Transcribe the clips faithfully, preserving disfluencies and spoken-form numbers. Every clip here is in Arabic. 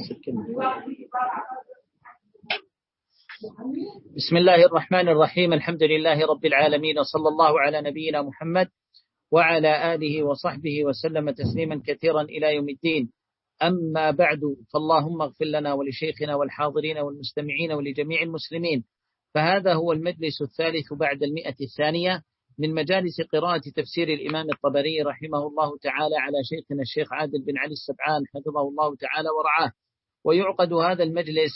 بسم الله الرحمن الرحيم. الحمد لله رب العالمين، صلى الله على نبينا محمد وعلى آله وصحبه وسلم تسليما كثيرا إلى يوم الدين. أما بعد، فاللهم اغفر لنا ولشيخنا والحاضرين والمستمعين ولجميع المسلمين. فهذا هو المجلس الثالث بعد المئة الثانية من مجالس قراءة تفسير الإمام الطبري رحمه الله تعالى على شيخنا الشيخ عادل بن علي السبعان حفظه الله تعالى ورعاه. ويعقد هذا المجلس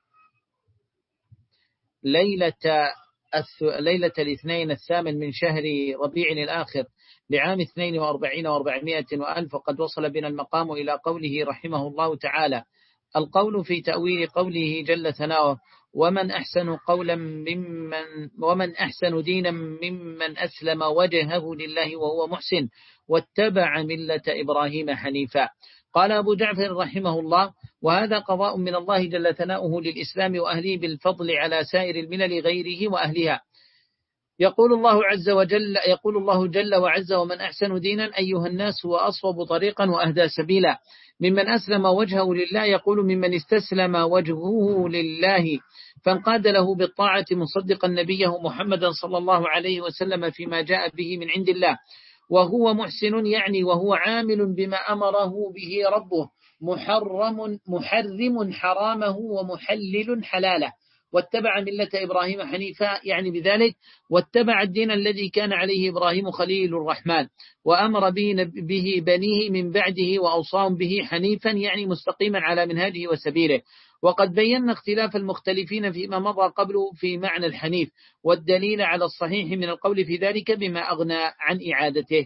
ليلة ليلة الاثنين الثامن من شهر ربيع الآخر لعام اثنين وأربعين وأربعمائة وألف، وقد وصل بنا المقام إلى قوله رحمه الله تعالى: القول في تأويل قوله جل ثناؤه: ومن أحسن قولا ممن ومن أحسن دينا ممن أسلم وجهه لله وهو محسن واتبع ملة إبراهيم حنيفا. قال أبو جعفر رحمه الله: وهذا قضاء من الله جل ثناؤه للإسلام وأهله بالفضل على سائر الملل غيره وأهلها. يقول الله عز وجل يقول الله جل وعز: ومن أحسن دينا أيها الناس وأصوب طريقا وأهدى سبيلا ممن أسلم وجهه لله. يقول ممن استسلم وجهه لله فانقاد له بالطاعة مصدقا نبيه محمدا صلى الله عليه وسلم فيما جاء به من عند الله، وهو محسن يعني وهو عامل بما أمره به ربه، محرم محرم حرامه ومحلل حلاله، واتبع ملة إبراهيم حنيفا يعني بذلك واتبع الدين الذي كان عليه إبراهيم خليل الرحمن وأمر به بنيه من بعده وأوصاهم به حنيفا يعني مستقيما على منهاجه وسبيله. وقد بينا اختلاف المختلفين فيما مضى قبله في معنى الحنيف، والدليل على الصحيح من القول في ذلك بما أغنى عن إعادته.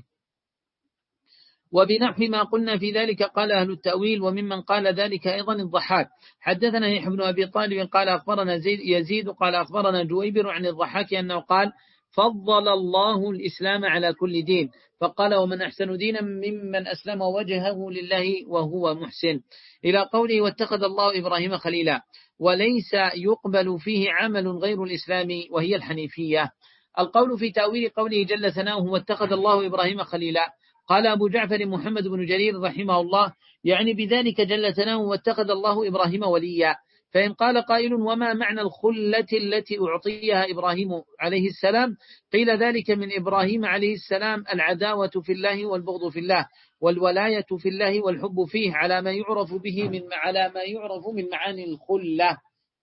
وبنحو ما قلنا في ذلك قال أهل التأويل، وممن قال ذلك أيضا الضحاك. حدثنا يحيى بن أبي طالب قال أخبرنا يزيد قال أخبرنا جويبر عن الضحاك أنه قال: فضل الله الإسلام على كل دين، فقال: ومن أحسن دينا ممن أسلم وجهه لله وهو محسن، إلى قوله: واتخذ الله إبراهيم خليلا. وليس يقبل فيه عمل غير الإسلام وهي الحنيفية. القول في تأويل قوله جل ثناؤه: واتخذ الله إبراهيم خليلا. قال أبو جعفر محمد بن جرير رحمه الله: يعني بذلك جل ثناؤه: واتخذ الله إبراهيم وليا. فإن قال قائل: وما معنى الخلة التي أعطيها إبراهيم عليه السلام؟ قيل ذلك من إبراهيم عليه السلام العداوة في الله والبغض في الله والولاية في الله والحب فيه، على ما يعرف به من على ما يعرف من معاني الخلة.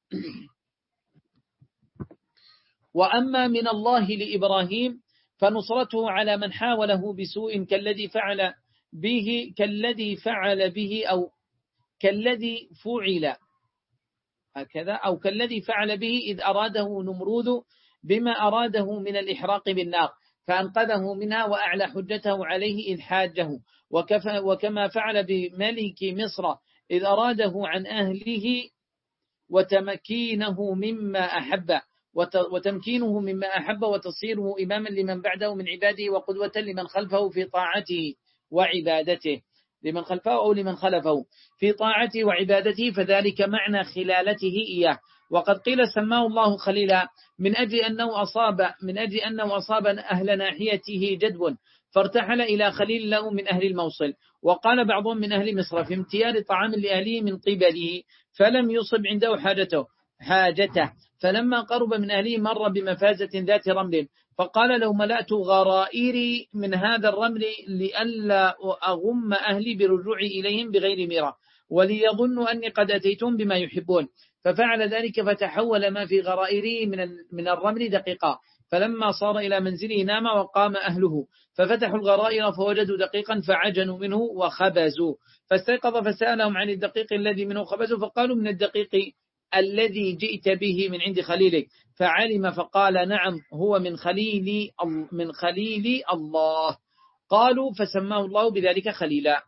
وأما من الله لإبراهيم فنصرته على من حاوله بسوء كالذي فعل به كالذي فعل به أو كالذي فعل هكذا أو كالذي فعل به إذ أراده نمرود بما أراده من الإحراق بالنار فأنقذه منها وأعلى حجته عليه إذ حاجه، وكما فعل بملك مصر إذ أراده عن أهله وتمكينه مما أحب وتمكينه مما أحب وتصيره إماما لمن بعده من عباده وقدوة لمن خلفه في طاعته وعبادته لمن خلفه أو لمن خلفه في طاعته وعبادته، فذلك معنى خلالته إياه. وقد قيل سماه الله خليلا من أجل أنه أصاب من أجل أنه أصاب أهل ناحيته جدب فارتحل إلى خليل له من أهل الموصل. وقال بعضهم من أهل مصر في امتيار طعام لأهله من قبله فلم يصب عنده حاجته حاجته فلما قرب من أهله مر بمفازة ذات رمل فقال: لو ملأت غرائري من هذا الرمل لئلا أغم أهلي برجوعي إليهم بغير ميرة وليظنوا أني قد أتيتهم بما يحبون. ففعل ذلك فتحول ما في غرائره من من الرمل دقيقا، فلما صار إلى منزله نام وقام أهله ففتحوا الغرائر فوجدوا دقيقا فعجنوا منه وخبزوا، فاستيقظ فسألهم عن الدقيق الذي منه خبزوا فقالوا: من الدقيق الذي جئت به من عند خليلك. فعلم فقال: نعم هو من خليل من خليل الله. قالوا فسماه الله بذلك خليلا.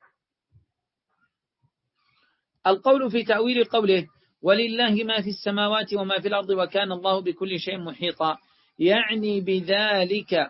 القول في تأويل قوله: ولله ما في السماوات وما في الأرض وكان الله بكل شيء محيطا، يعني بذلك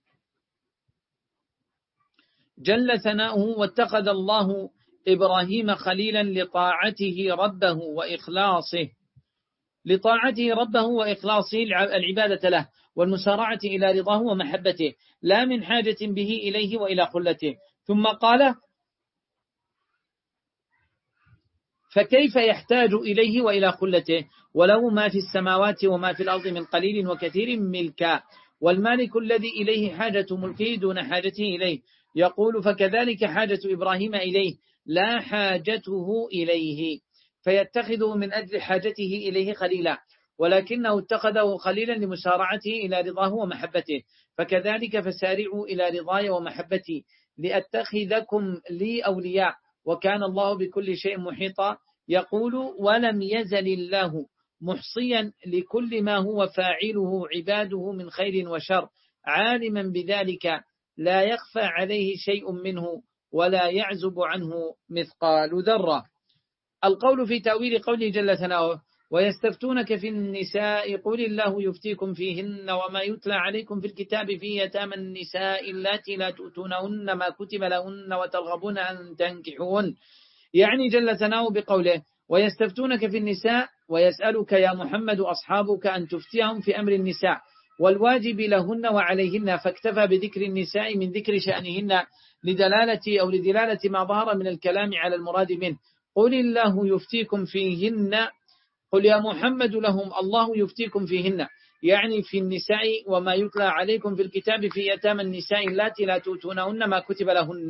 جل ثناؤه: واتخذ الله إبراهيم خليلا لطاعته ربه وإخلاصه لطاعته ربه وإخلاصه العبادة له والمسارعة إلى رضاه ومحبته، لا من حاجة به إليه وإلى خلته. ثم قال: فكيف يحتاج إليه وإلى خلته وله ما في السماوات وما في الأرض من قليل وكثير ملكا، والمالك الذي إليه حاجة ملكه دون حاجته إليه. يقول فكذلك حاجة إبراهيم إليه لا حاجته إليه، فيتخذه من أجل حاجته إليه خليلا، ولكنه اتخذه خليلا لمسارعته إلى رضاه ومحبته. فكذلك فسارعوا إلى رضاي ومحبتي لأتخذكم لي أولياء، وكان الله بكل شيء محيطا. يقول ولم يزل الله محصيا لكل ما هو فاعله عباده من خير وشر، عالما بذلك لا يخفى عليه شيء منه ولا يعزب عنه مثقال ذرة. القول في تأويل قوله جل ثناؤه ويستفتونك في النساء قل الله يفتيكم فيهن وما يتلى عليكم في الكتاب في يتامى النساء اللاتي لا تؤتونهن ما كتب لهن وترغبون أن تنكحوهن، يعني جل ثناؤه بقوله ويستفتونك في النساء ويسألك يا محمد أصحابك أن تفتيهم في أمر النساء والواجب لهن وعليهن، فاكتفى بذكر النساء من ذكر شأنهن لدلالة أو لدلالة ما ظهر من الكلام على المراد منه. قل الله يفتيكم فيهن، قل يا محمد لهم الله يفتيكم فيهن، يعني في النساء وما يتلى عليكم في الكتاب في يتامى النساء اللاتي لا تؤتونهن ما كتب لهن.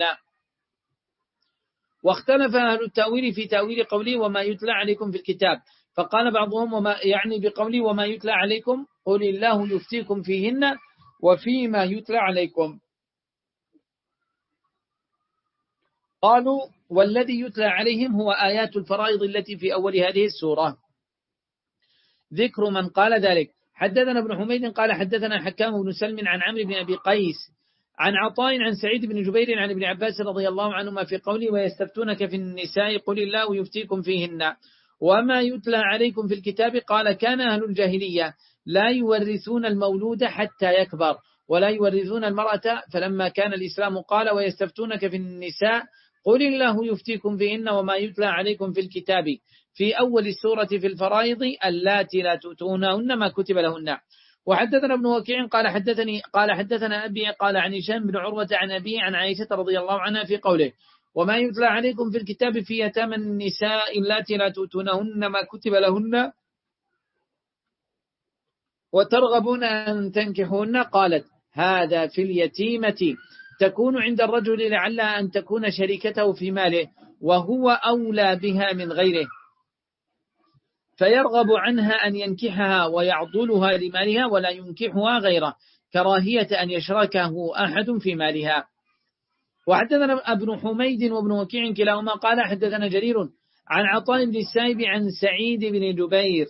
واختلف أهل التأويل في تأويل قوله وما يتلى عليكم في الكتاب، فقال بعضهم وما يعني بقوله وما يتلى عليكم قل الله يفتيكم فيهن وفيما يتلى عليكم. قالوا والذي يتلى عليهم هو آيات الفرائض التي في أول هذه السورة. ذكر من قال ذلك. حدثنا ابن حميد قال حدثنا حكام بن سلم عن عمرو بن أبي قيس عن عطاء عن سعيد بن جبير عن ابن عباس رضي الله عنهما في قوله ويستفتونك في النساء قل الله يفتيكم فيهن وما يتلى عليكم في الكتاب، قال كان أهل الجاهلية لا يورثون المولود حتى يكبر ولا يورثون المرأة، فلما كان الإسلام قال ويستفتونك في النساء قل الله يفتيكم فيهن وما يتلى عليكم في الكتاب في أول السورة في الفرائض اللاتي لا تؤتونهن ما كتب لهن. وحدثنا ابن وكيع قال حدثني قال حدثنا أبي قال عن هشام بن عروة عن أبيه عن عائشة رضي الله عنها في قوله وما يتلى عليكم في الكتاب في يتامى النساء اللاتي لا تؤتونهن ما كتب لهن وترغبون أن تنكحوهن، قالت هذا في اليتيمة تكون عند الرجل لعلها أن تكون شريكته في ماله وهو أولى بها من غيره، فيرغب عنها أن ينكحها ويعضلها لمالها ولا ينكحها غيره كراهية أن يشركه أحد في مالها. وحدثنا ابن حميد وابن وكيع كلاهما قال حدثنا جرير عن عطاء بن السائب عن سعيد بن جبير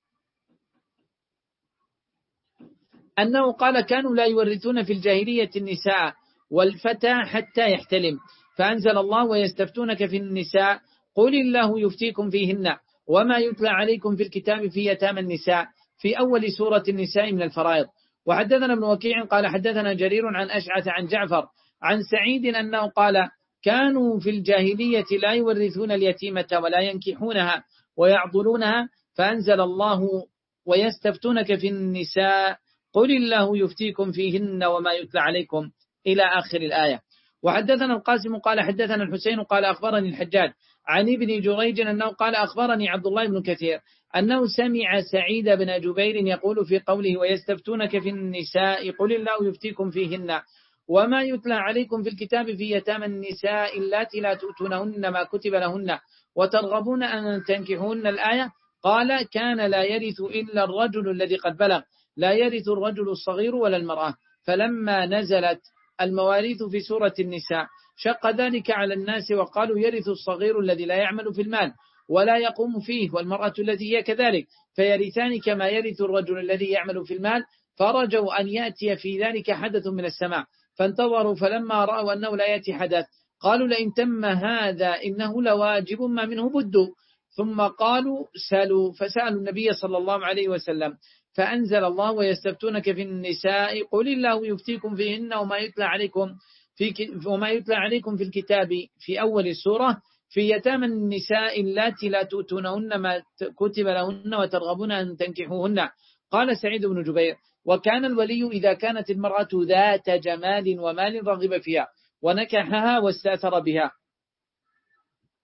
أنه قال كانوا لا يورثون في الجاهلية النساء والفتى حتى يحتلم، فأنزل الله ويستفتونك في النساء قل الله يفتيكم فيهن وما يتلى عليكم في الكتاب في يتامى النساء في أول سورة النساء من الفرائض. وحدثنا ابن وكيع قال حدثنا جرير عن أشعث عن جعفر عن سعيد أنه قال كانوا في الجاهلية لا يورثون اليتيمة ولا ينكحونها ويعضلونها، فأنزل الله ويستفتونك في النساء قل الله يفتيكم فيهن وما يتلى عليكم إلى آخر الآية. وحدثنا القاسم قال حدثنا الحسين قال أخبرني الحجاج عن ابن جريج أنه قال أخبرني عبد الله بن كثير أنه سمع سعيد بن جبير يقول في قوله ويستفتونك في النساء قل الله يفتيكم فيهن وما يتلى عليكم في الكتاب في يتامى النساء اللاتي لا تؤتونهن ما كتب لهن وترغبون أن تنكحوهن الآية، قال كان لا يرث إلا الرجل الذي قد بلغ، لا يرث الرجل الصغير ولا المرأة. فلما نزلت المواريث في سورة النساء شق ذلك على الناس وقالوا يرث الصغير الذي لا يعمل في المال ولا يقوم فيه والمرأة التي هي كذلك فيرثان كما يرث الرجل الذي يعمل في المال، فرجوا أن يأتي في ذلك حدث من السماء فانتظروا، فلما رأوا أنه لا يأتي حدث قالوا لئن تم هذا إنه لواجب ما منه بد، ثم قالوا سألوا فسألوا النبي صلى الله عليه وسلم فأنزل الله ويستفتونك في النساء قل الله يفتيكم فيهن وما يتلى عليكم في وما يتلى عليكم في الكتاب في أول السورة في يتامى النساء اللاتي لا تؤتونهن ما كتب لهن وترغبون أن تنكحوهن. قال سعيد بن جبير وكان الولي إذا كانت المرأة ذات جمال ومال رغب فيها ونكحها واستأثر بها.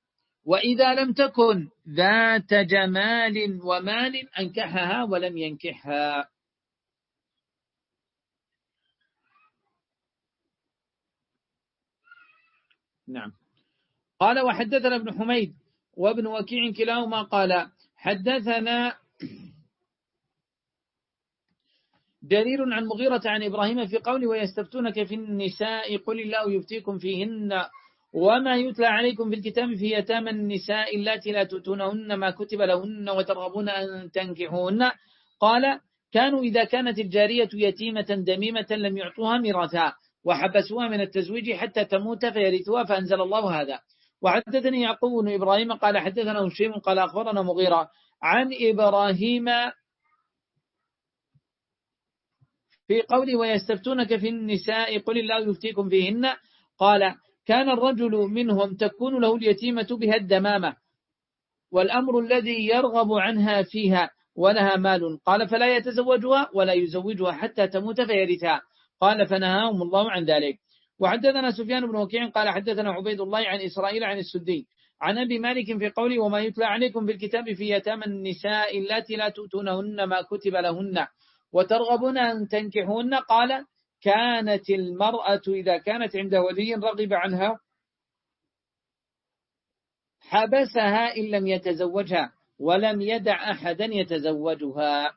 وإذا لم تكن ذات جمال ومال أنكحها ولم ينكحها. نعم. قال وحدثنا ابن حميد وابن وكيع كلاهما قال حدثنا جرير عن مغيرة عن إبراهيم في قوله ويستفتونك في النساء قل الله يفتيكم فيهن وما يتلى عليكم في الكتاب في يتامى النساء اللاتي لا تؤتونهن ما كتب لهن وترغبون أن تنكحوهن. قال كانوا إذا كانت الجارية يتيمة دميمة لم يعطوها ميراثها وحبسوها من التزويج حتى تموت فيرثوها فأنزل الله هذا. وحدثني يعقوب بن إبراهيم قال حدثنا هشيم قال أخبرنا مغيرة عن إبراهيم في قوله ويستفتونك في النساء قل الله يفتيكم فيهن. قال كان الرجل منهم تكون له اليتيمة بها الدمامة والأمر الذي يرغب عنها فيها ولها مال. قال فلا يتزوجها ولا يزوجها حتى تموت فيرثها. قال فنهاهم الله عن ذلك. وحدثنا سفيان بن وكيع قال حدثنا عبيد الله عن إسرائيل عن السدي عن أبي مالك في قوله وما يتلى عليكم في الكتاب في يتامى النساء اللاتي لا تؤتونهن ما كتب لهن وترغبون أن تنكحون. قال كانت المرأة إذا كانت عند ولي رغب عنها حبسها إن لم يتزوجها ولم يدع أحدا يتزوجها.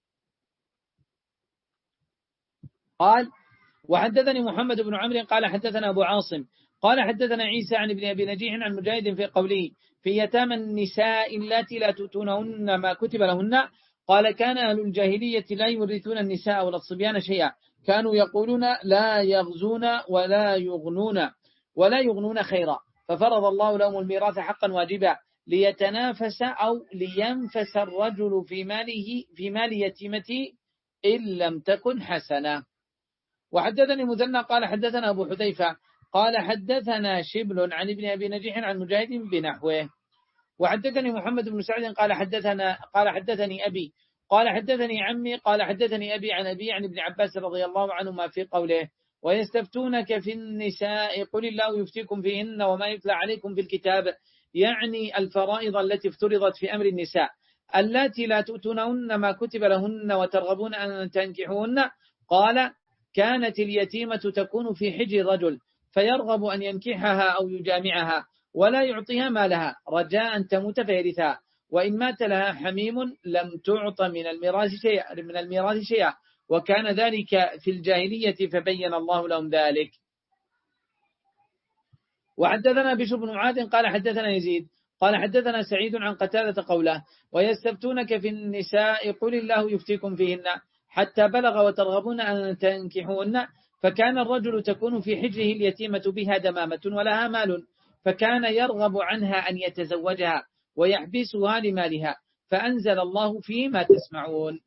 قال وحدثني محمد بن عمرو قال حدثنا أبو عاصم قال حدثنا عيسى عن ابن أبي نجيح عن مجاهد في قوله في يتامى النساء اللاتي لا تؤتونهن ما كتب لهن. قال كان أهل الجاهلية لا يورثون النساء ولا الصبيان شيئا كانوا يقولون لا يغزون ولا يغنون ولا يغنون خيرا ففرض الله لهم الميراث حقا واجبا ليتنافس أو لينفس الرجل في ماله في مال يتيمته إن لم تكن حسنة. وحدثني مثنى قال حدثنا أبو حذيفة قال حدثنا شبل عن ابن أبي نجيح عن مجاهد بنحوه. وحدثني محمد بن سعد قال حدثنا قال حدثني أبي قال حدثني عمي قال حدثني أبي عن أبي عن ابن عباس رضي الله عنهما في قوله ويستفتونك في النساء قل الله يفتيكم فيهن وما يتلى عليكم في الكتاب يعني الفرائض التي افترضت في أمر النساء اللاتي لا تؤتونهن ما كتب لهن وترغبون أن تنكحوهن. قال كانت اليتيمة تكون في حجر رجل فيرغب أن ينكحها أو يجامعها ولا يعطيها مالها رجاء أن تموت فيرثها وإن مات لها حميم لم تعط من الميراث شيئا من الميراث شيئا وكان ذلك في الجاهلية فبين الله لهم ذلك. وحدثنا بشر بن معاذ قال حدثنا يزيد قال حدثنا سعيد عن قتادة قوله ويستفتونك في النساء قل الله يفتيكم فيهن حتى بلغ وترغبون أن تنكحوهن. فكان الرجل تكون في حجره اليتيمة بها دمامة ولها مال فكان يرغب عنها أن يتزوجها ويحبسها لمالها فأنزل الله فيه ما تسمعون.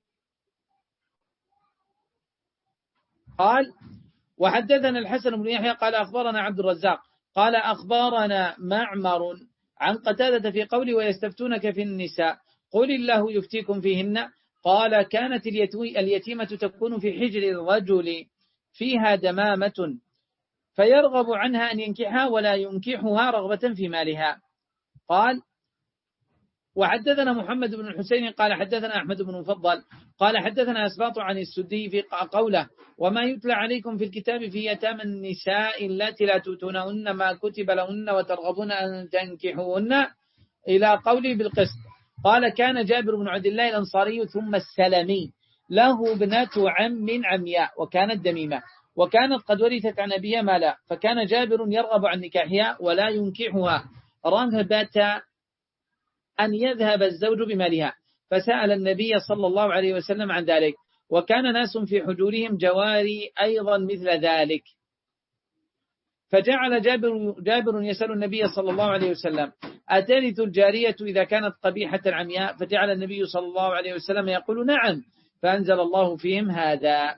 قال وحدثنا الحسن بن يحيى قال أخبرنا عبد الرزاق قال أخبرنا معمر عن قتادة في قوله ويستفتونك في النساء قل الله يفتيكم فيهن. قال كانت اليتيمة تكون في حجر الرجل فيها دمامة فيرغب عنها أن ينكحها ولا ينكحها رغبة في مالها. قال وحدثنا محمد بن الحسين قال حدثنا أحمد بن مفضل قال حدثنا أسباط عن السدي في قوله وما يتلى عليكم في الكتاب في يتامى النساء اللاتي لا تؤتونهن ما كتب لهن وترغبون أن تنكحوهن إلى قوله بالقسط. قال كان جابر بن عبد الله الأنصاري ثم السلمي له ابنة عم عمياء وكانت دميمة وكانت قد ورثت عن أبيها مالا فكان جابر يرغب عن نكاحها ولا ينكحها رغبة أن يذهب الزوج بمالها فسأل النبي صلى الله عليه وسلم عن ذلك وكان ناس في حجورهم جواري أيضا مثل ذلك فجعل جابر, جابر يسأل النبي صلى الله عليه وسلم أترث الجارية إذا كانت قبيحة عمياء فجعل النبي صلى الله عليه وسلم يقول نعم فأنزل الله فيهم هذا.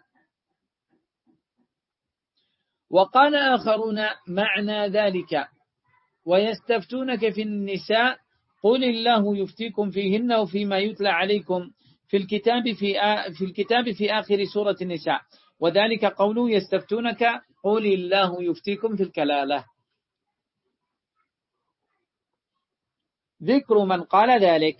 وقال آخرون معنى ذلك ويستفتونك في النساء قل الله يفتيكم فيهن وفيما يتلى عليكم في الكتاب في في الكتاب في آخر سورة النساء وذلك قوله يستفتونك قل الله يفتيكم في الكلالة. ذكر من قال ذلك.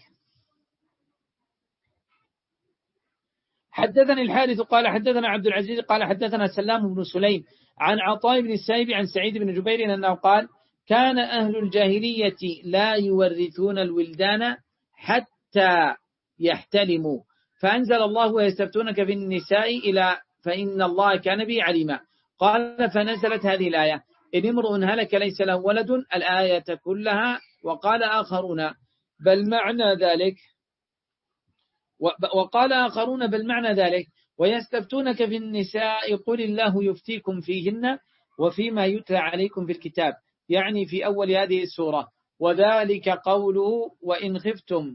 حدثني الحارث قال حدثنا عبد العزيز قال حدثنا سلام بن سليم عن عطاء بن السائب عن سعيد بن جبير أنه قال كان أهل الجاهلية لا يورثون الولدان حتى يحتلموا، فأنزل الله ويستفتونك في النساء إلى فإن الله كان به عليما. قال فنزلت هذه الآية إن امرؤ هلك ليس له ولد الآية كلها. وقال آخرون بل معنى ذلك وقال آخرون بل معنى ذلك ويستفتونك في النساء قل الله يفتيكم فيهن وفيما يتلى عليكم في الكتاب، يعني في أول هذه السورة، وذلك قوله وإن خفتم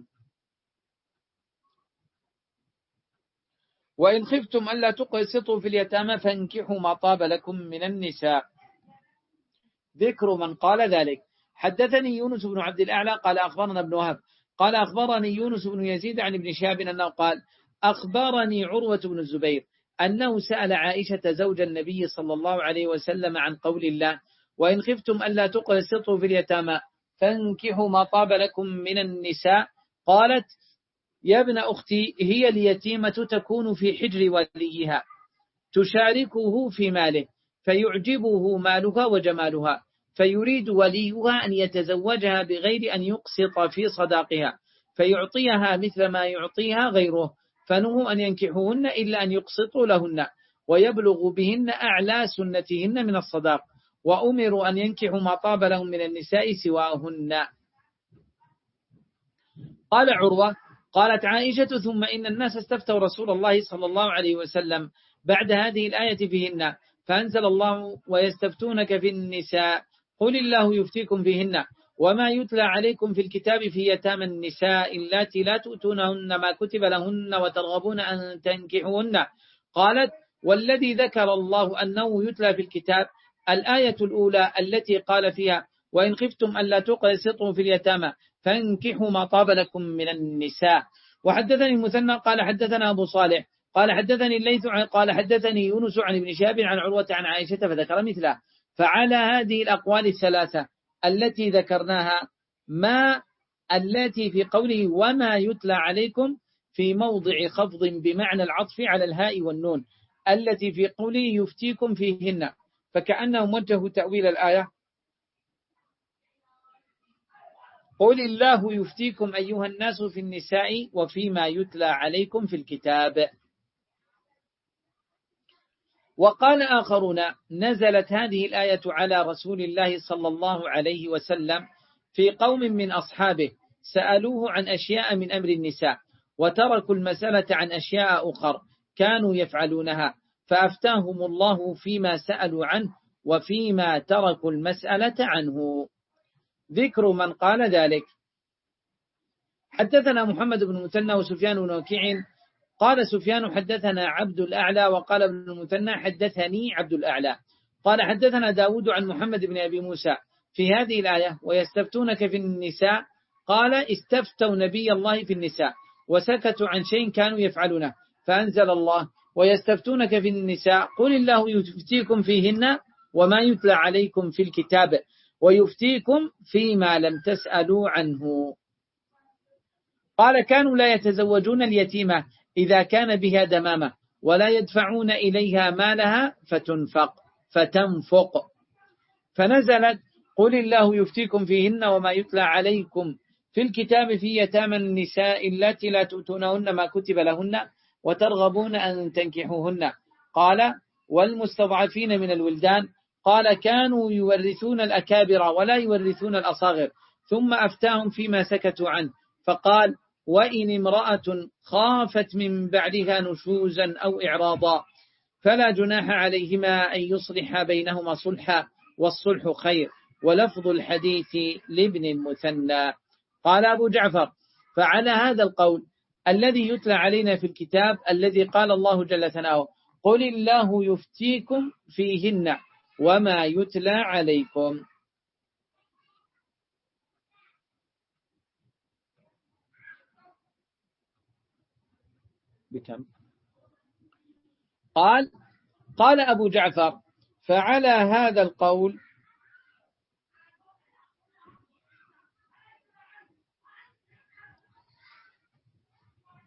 وإن خفتم ألا تقسطوا في اليتامى فانكحوا ما طاب لكم من النساء. ذكر من قال ذلك. حدثني يونس بن عبد الأعلى قال أخبرنا ابن وهب قال أخبرني يونس بن يزيد عن ابن شهاب أنه قال أخبرني عروة بن الزبير أنه سأل عائشة زوج النبي صلى الله عليه وسلم عن قول الله وإن خفتم ألا تقسطوا في اليتامى فانكحوا ما طاب لكم من النساء، قالت يا ابن أختي هي اليتيمة تكون في حجر وليها تشاركه في ماله فيعجبه مالها وجمالها فيريد وليها أن يتزوجها بغير أن يقسط في صداقها فيعطيها مثل ما يعطيها غيره، فنهوا أن ينكحوهن إلا أن يقسطوا لهن ويبلغ بهن أعلى سنتهن من الصداق، وأمروا أن ينكحوا ما طاب لهم من النساء سواهن. قال عروة قالت عائشة ثم إن الناس استفتوا رسول الله صلى الله عليه وسلم بعد هذه الآية فيهن فأنزل الله ويستفتونك في النساء قل الله يفتيكم فيهن وما يتلى عليكم في الكتاب في يتامى النساء اللاتي لا تؤتونهن ما كتب لهن وترغبون أن تنكحوهن. قالت والذي ذكر الله أنه يتلى في الكتاب الآية الأولى التي قال فيها وإن خفتم ألا تقسطوا في اليتامى فانكحوا ما طاب لكم من النساء. وحدثني المثنى قال حدثنا أبو صالح قال حدثني الليث قال حدثني يونس عن ابن شهاب عن عروة عن عائشة فذكر مثله. فعلى هذه الأقوال الثلاثة التي ذكرناها ما التي في قوله وما يتلى عليكم في موضع خفض بمعنى العطف على الهاء والنون التي في قوله يفتيكم فيهن، فكأنه موجه تأويل الآية قل الله يفتيكم أيها الناس في النساء وفيما يتلى عليكم في الكتاب. وقال آخرون نزلت هذه الآية على رسول الله صلى الله عليه وسلم في قوم من أصحابه سألوه عن أشياء من أمر النساء وتركوا المسألة عن أشياء أخر كانوا يفعلونها فأفتاهم الله فيما سألوا عنه وفيما تركوا المسألة عنه. ذكر من قال ذلك. حدثنا محمد بن المثنى وسفيان بن وكيع قال سفيان حدثنا عبد الأعلى وقال ابن المثنى حدثني عبد الأعلى قال حدثنا داود عن محمد بن أبي موسى في هذه الآية ويستفتونك في النساء قال استفتوا نبي الله في النساء وسكتوا عن شيء كانوا يفعلونه فأنزل الله ويستفتونك في النساء قل الله يفتيكم فيهن وما يتلى عليكم في الكتاب ويفتيكم فيما لم تسألوا عنه. قال كانوا لا يتزوجون اليتيمة إذا كان بها دمامة ولا يدفعون إليها مالها فتنفق فتنفق فنزلت قل الله يفتيكم فيهن وما يتلى عليكم في الكتاب في يتامى النساء اللاتي لا تؤتونهن ما كتب لهن وترغبون أن تنكحوهن. قال والمستضعفين من الولدان قال كانوا يورثون الأكابر ولا يورثون الأصاغر ثم أفتاهم فيما سكتوا عنه فقال وإن امرأة خافت من بعدها نشوزا أو إعراضا فلا جناح عليهما أن يصلح بينهما صلحا والصلح خير ولفظ الحديث لابن المثنى. قال أبو جعفر فعلى هذا القول الذي يتلى علينا في الكتاب الذي قال الله جل ثناؤه قل الله يفتيكم فيهن وما يتلى عليكم. بكم؟ قال قال أبو جعفر فعلى هذا القول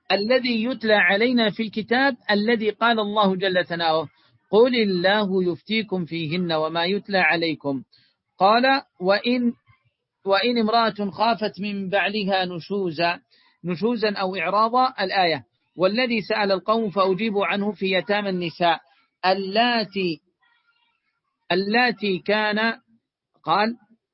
الذي يتلى علينا في الكتاب الذي قال الله جل ثناؤه قل الله يفتيكم فيهن وما يتلى عليكم. قال وإن, وإن امرأة خافت من بعلها نشوزا نشوزا أو إعراضا الآية. والذي سأل القوم فأجيبوا عنه في يتامى النساء اللاتي اللاتي كان قال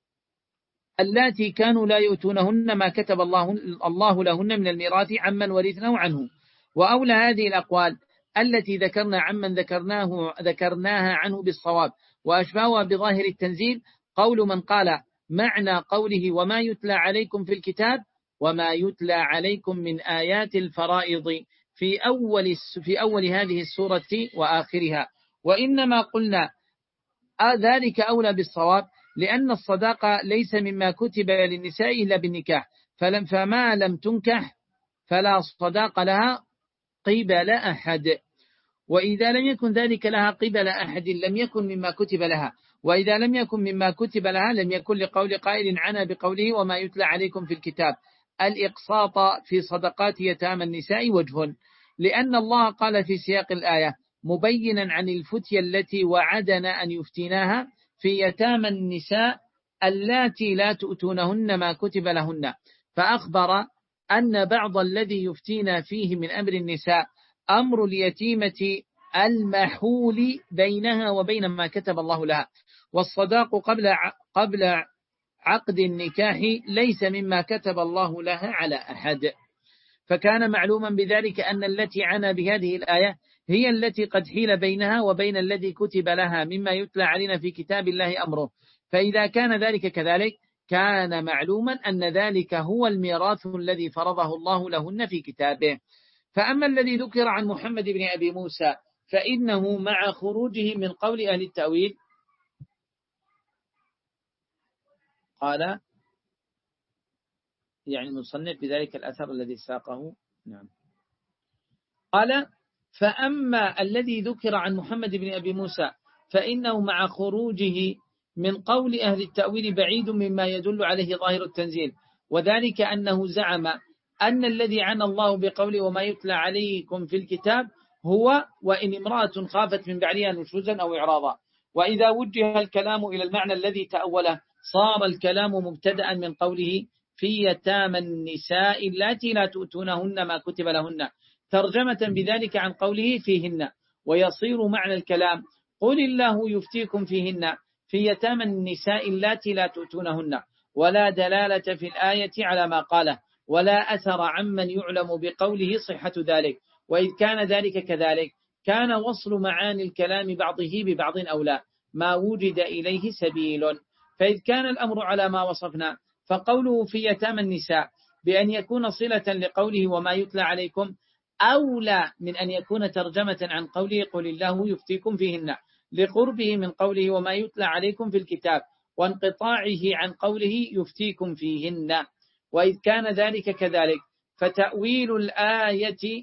اللاتي كانوا لا يؤتونهن ما كتب الله الله لهن من الميراث عمن ورثناه عنه. وأولى هذه الأقوال التي ذكرنا عمن ذكرناه ذكرناها عنه بالصواب وأشباهها بظاهر التنزيل قول من قال معنى قوله وما يتلى عليكم في الكتاب وما يتلى عليكم من آيات الفرائض في أول في أول هذه السورة وآخرها. وإنما قلنا ذلك أولى بالصواب لأن الصداقة ليس مما كتب للنساء إلا بالنكاح، فلم فما لم تنكح فلا صداق لها قبل أحد، وإذا لم يكن ذلك لها قبل أحد لم يكن مما كتب لها، وإذا لم يكن مما كتب لها لم يكن لقول قائل عنا بقوله وما يتلى عليكم في الكتاب الإقساط في صدقات يتامى النساء وجه، لأن الله قال في سياق الآية مبينا عن الفتية التي وعدنا أن يفتناها في يتامى النساء اللاتي لا تؤتونهن ما كتب لهن، فأخبر أن بعض الذي يفتينا فيه من أمر النساء أمر اليتيمة المحول بينها وبين ما كتب الله لها، والصداق قبل قبل عقد النكاح ليس مما كتب الله لها على أحد. فكان معلوما بذلك أن التي عنا بهذه الآية هي التي قد حيل بينها وبين الذي كتب لها مما يتلى علينا في كتاب الله أمره، فإذا كان ذلك كذلك كان معلوما أن ذلك هو الميراث الذي فرضه الله لهن في كتابه. فأما الذي ذكر عن محمد بن أبي موسى فإنه مع خروجه من قول أهل التأويل قال يعني المصنف بذلك الأثر الذي ساقه نعم قال فأما الذي ذكر عن محمد بن أبي موسى فإنه مع خروجه من قول أهل التأويل بعيد مما يدل عليه ظاهر التنزيل، وذلك أنه زعم أن الذي عنى الله بقوله وما يتلى عليكم في الكتاب هو وإن امرأة خافت من بعلها نشوزا أو إعراضا، وإذا وجه الكلام إلى المعنى الذي تأوله صار الكلام مبتدأ من قوله في يتامى النساء اللاتي لا تؤتونهن ما كتب لهن ترجمة بذلك عن قوله فيهن، ويصير معنى الكلام قل الله يفتيكم فيهن في يتامى النساء اللاتي لا تؤتونهن، ولا دلالة في الآية على ما قاله ولا أثر عمن يعلم بقوله صحة ذلك، وإذ كان ذلك كذلك كان وصل معاني الكلام بعضه ببعض أولى ما وجد إليه سبيل. فإذ كان الأمر على ما وصفنا فقوله في يتامى النساء بأن يكون صلة لقوله وما يتلى عليكم أولى من أن يكون ترجمة عن قوله قل الله يفتيكم فيهن لقربه من قوله وما يتلى عليكم في الكتاب وانقطاعه عن قوله يفتيكم فيهن. وإذ كان ذلك كذلك فتأويل الآية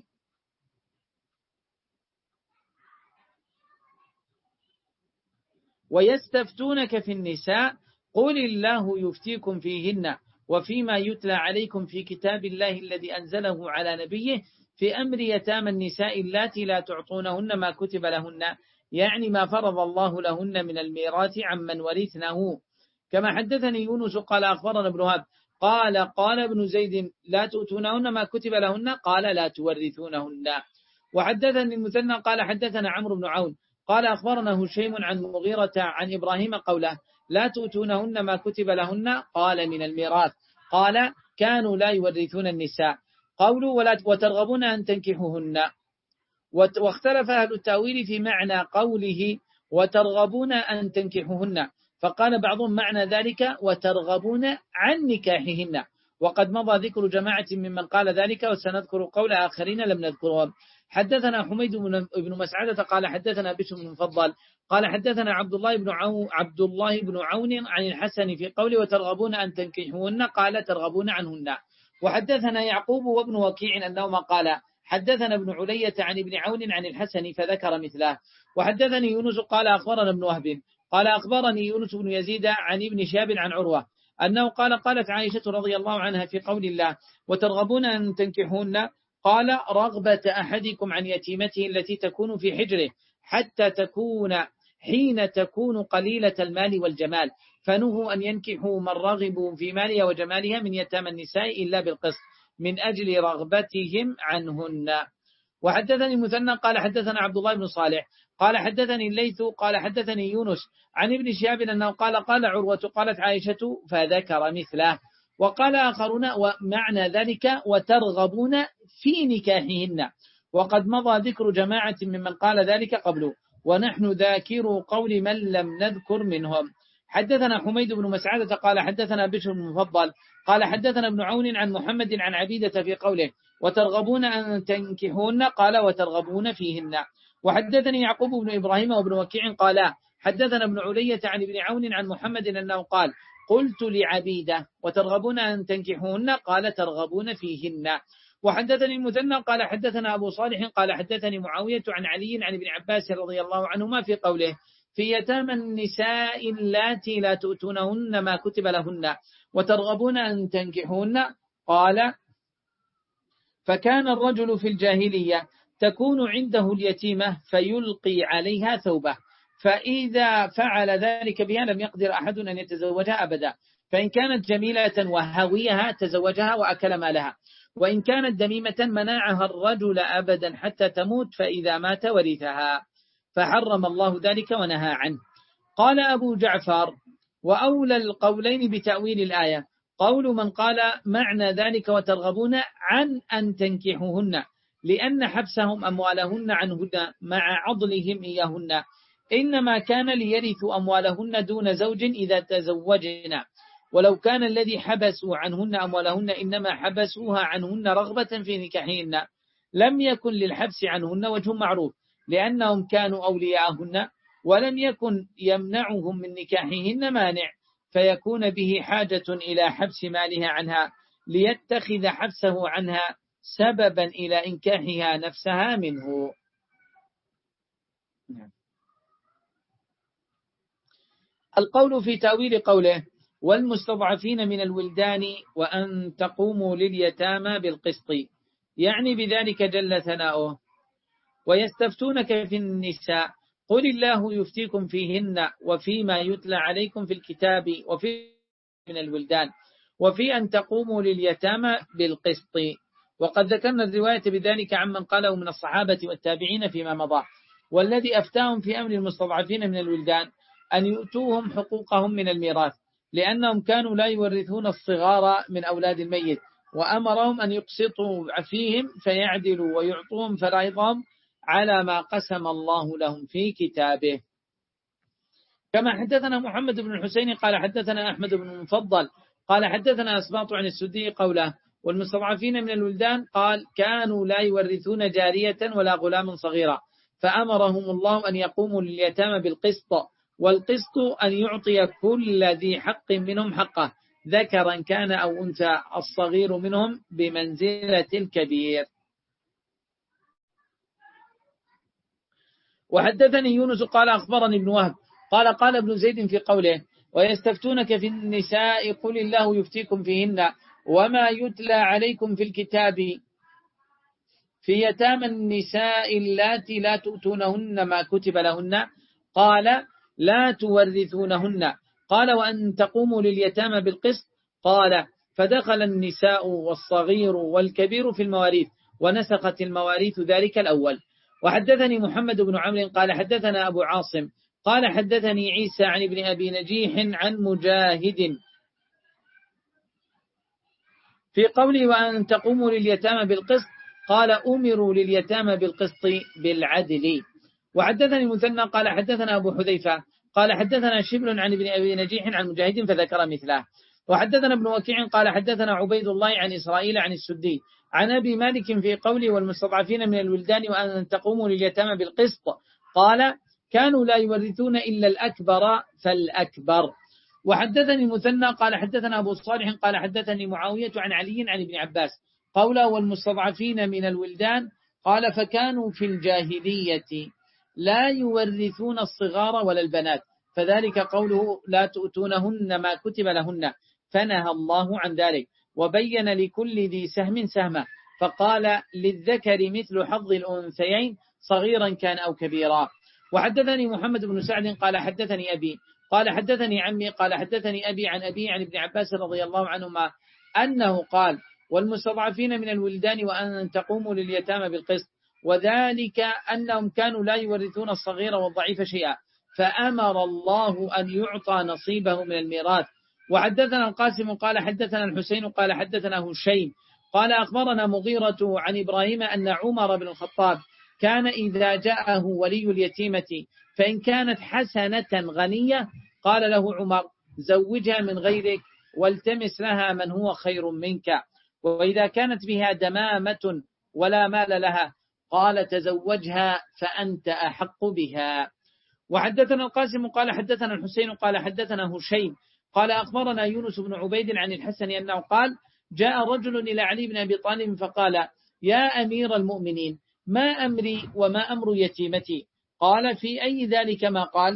ويستفتونك في النساء قل الله يفتيكم فيهن وفيما يتلى عليكم في كتاب الله الذي أنزله على نبيه في أمر يتامى النساء اللاتي لا تعطونهن ما كتب لهن، يعني ما فرض الله لهن من الميراث عمن ورثنه. كما حدثني يونس قال أخبرنا ابن وهب قال قال ابن زيد لا تؤتونهن ما كتب لهن قال لا تورثونهن. وحدثني المثنى قال حدثنا عمرو بن عون قال أخبرنا هشيم عن مغيرة عن إبراهيم قوله لا تؤتونهن ما كتب لهن قال من الميراث قال كانوا لا يورثون النساء قولوا ولا وترغبون أن تنكحوهن. واختلف أهل التأويل في معنى قوله وترغبون أن تنكحوهن، فقال بعضهم معنى ذلك وترغبون عن نكاحهن، وقد مضى ذكر جماعة ممن قال ذلك وسنذكر قول آخرين لم نذكرهم. حدثنا حميد بن مسعدة قال حدثنا بشر بن مفضل قال حدثنا عبد الله بن عون عبد الله بن عون عن الحسن في قوله وترغبون أن تنكحوهن قال ترغبون عنهن. وحدثنا يعقوب وابن وكيع أنهما قال حدثنا ابن علية عن ابن عون عن الحسن فذكر مثله. وحدثني يونس قال أخبرنا ابن وهب قال أخبرني يونس بن يزيد عن ابن شهاب عن عروة أنه قال قالت عائشة رضي الله عنها في قول الله وترغبون أن تنكحون قال رغبة أحدكم عن يتيمته التي تكون في حجره حتى تكون حين تكون قليلة المال والجمال، فنهوا أن ينكحوا من رغبوا في مالها وجمالها من يتامى النساء إلا بالقسط من أجل رغبتهم عنهن. وحدثني مثنى قال حدثنا عبد الله بن صالح قال حدثني الليث قال حدثني يونس عن ابن شهاب أنه قال قال عروة قالت عائشة فذكر مثله. وقال آخرون ومعنى ذلك وترغبون في نكاحهن، وقد مضى ذكر جماعة ممن قال ذلك قبله، ونحن ذاكر قول من لم نذكر منهم. حدثنا حميد بن مسعدة قال حدثنا بشر بن مفضل قال حدثنا ابن عون عن محمد عن عبيدة في قوله وترغبون أن تنكحون قال وترغبون فيهن. وحدثني يعقوب بن إبراهيم وابن وكيع قال حدثنا ابن علية عن ابن عون عن محمد أنه قال قلت لعبيدة وترغبون أن تنكحون قال ترغبون فيهن. وحدثني المثنى قال حدثنا أبو صالح قال حدثني معاوية عن علي عن ابن عباس رضي الله عنهما في قوله في يتامى النساء اللاتي لا تؤتونهن ما كتب لهن وترغبون أن تنكحون قال فكان الرجل في الجاهلية تكون عنده اليتيمة فيلقي عليها ثوبه، فإذا فعل ذلك بها لم يقدر أحد أن يتزوجها أبدا، فإن كانت جميلة وهويها تزوجها وأكل مالها، وإن كانت دميمة منعها الرجل أبدا حتى تموت، فإذا مات ورثها، فحرم الله ذلك ونهى عنه. قال أبو جعفر وأولى القولين بتأويل الآية قول من قال معنى ذلك وترغبون عن أن تنكحوهن، لأن حبسهم أموالهن عنهن مع عضلهم إياهن إنما كان ليرثوا أموالهن دون زوج إذا تزوجنا، ولو كان الذي حبسوا عنهن أموالهن إنما حبسوها عنهن رغبة في نكاحهن لم يكن للحبس عنهن وجه معروف، لأنهم كانوا أولياءهن ولم يكن يمنعهم من نكاحهن مانع، فيكون به حاجة إلى حبس مالها عنها ليتخذ حبسه عنها سببا إلى إنكاحها نفسها منه. القول في تأويل قوله والمستضعفين من الولدان وأن تقوموا لليتامى بالقسط، يعني بذلك جل ثناؤه ويستفتونك في النساء قل الله يفتيكم فيهن وفيما يتلى عليكم في الكتاب وفي من الولدان وفي أن تقوموا لليتامى بالقسط. وقد ذكرنا الرواية بذلك عمن قاله من الصحابة والتابعين فيما مضى. والذي أفتاهم في أمر المستضعفين من الولدان أن يؤتوهم حقوقهم من الميراث، لأنهم كانوا لا يورثون الصغار من أولاد الميت، وأمرهم أن يقسطوا فيهم فيعدلوا ويعطوهم فرائضهم على ما قسم الله لهم في كتابه. كما حدثنا محمد بن الحسين قال حدثنا أحمد بن المفضل قال حدثنا أسباط عن السدي قوله والمستضعفين من الولدان قال كانوا لا يورثون جارية ولا غلام صغيرا، فأمرهم الله أن يقوموا لليتامى بالقسط، والقسط أن يعطي كل ذي حق منهم حقه ذكرا كان أو أنثى، الصغير منهم بمنزلة الكبير. وحدثني يونس قال أخبرني ابن وهب قال قال ابن زيد في قوله ويستفتونك في النساء قل الله يفتيكم فيهن وما يتلى عليكم في الكتاب في يتامى النساء اللاتي لا تؤتونهن ما كتب لهن قال لا تورثونهن، قال وأن تقوموا لليتامى بالقسط، قال فدخل النساء والصغير والكبير في المواريث ونسخت المواريث ذلك الأول. وحدثني محمد بن عمرو قال حدثنا أبو عاصم قال حدثني عيسى عن ابن أبي نجيح عن مجاهد في قوله وأن تقوموا لليتامى بالقسط قال أمروا لليتامى بالقسط بالعدل. وحدثني المثنى قال حدثنا أبو حذيفة قال حدثنا شبل عن ابن أبي نجيح عن مجاهد فذكر مثله. وحدثنا ابن وكيع قال حدثنا عبيد الله عن إسرائيل عن السدي عن أبي مالك في قوله والمستضعفين من الولدان وأن تقوموا لليتامى بالقسط قال كانوا لا يورثون إلا الأكبر فالأكبر. وحدثني المثنى قال حدثنا أبو صالح قال حدثني معاوية عن علي عن ابن عباس قوله والمستضعفين من الولدان قال فكانوا في الجاهلية لا يورثون الصغار ولا البنات، فذلك قوله لا تؤتونهن ما كتب لهن، فنهى الله عن ذلك وبين لكل ذي سهم سهمه، فقال للذكر مثل حظ الأنثيين صغيرا كان أو كبيرا. وحدثني محمد بن سعد قال حدثني أبي قال حدثني عمي قال حدثني أبي عن أبي عن ابن عباس رضي الله عنهما أنه قال والمستضعفين من الولدان وأن تقوموا لليتامى بالقسط، وذلك أنهم كانوا لا يورثون الصغير والضعيف شيئا، فأمر الله أن يعطى نصيبه من الميراث. وحدثنا القاسم قال حدثنا الحسين قال حدثنا هشيم قال أخبرنا مغيرة عن إبراهيم أن عمر بن الخطاب كان إذا جاءه ولي اليتيمة فإن كانت حسنة غنية قال له عمر زوجها من غيرك والتمس لها من هو خير منك، وإذا كانت بها دمامة ولا مال لها قال تزوجها فأنت أحق بها. وحدثنا القاسم قال حدثنا الحسين قال حدثنا هشيم قال أخبرنا يونس بن عبيد عن الحسن أنه قال جاء رجل إلى علي بن أبي طالب فقال يا أمير المؤمنين ما أمري وما أمر يتيمتي؟ قال في أي ذلك ما قال؟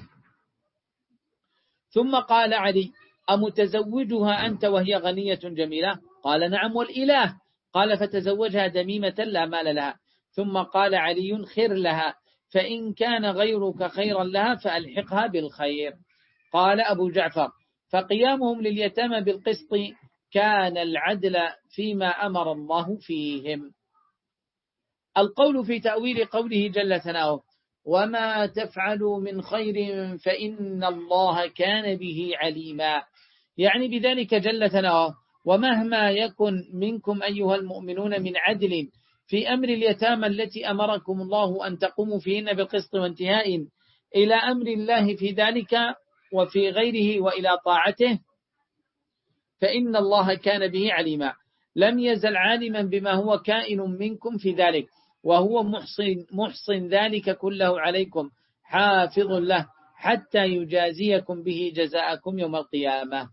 ثم قال علي أمتزوجها أنت وهي غنية جميلة؟ قال نعم والإله. قال فتزوجها دميمة لا مال لها. ثم قال علي خير لها، فإن كان غيرك خيرا لها فألحقها بالخير. قال أبو جعفر فقيامهم لليتامى بالقسط كان العدل فيما أمر الله فيهم. القول في تأويل قوله جل ثناؤه وما تفعلوا من خير فإن الله كان به عليما، يعني بذلك جل ثناؤه ومهما يكن منكم أيها المؤمنون من عدل في أمر اليتامى التي أمركم الله أن تقوموا فيهن بالقسط وانتهاء إلى أمر الله في ذلك وفي غيره وإلى طاعته فإن الله كان به عليما، لم يزل عالما بما هو كائن منكم في ذلك، وهو محصن, محصن ذلك كله عليكم حافظ له حتى يجازيكم به جزاءكم يوم القيامة.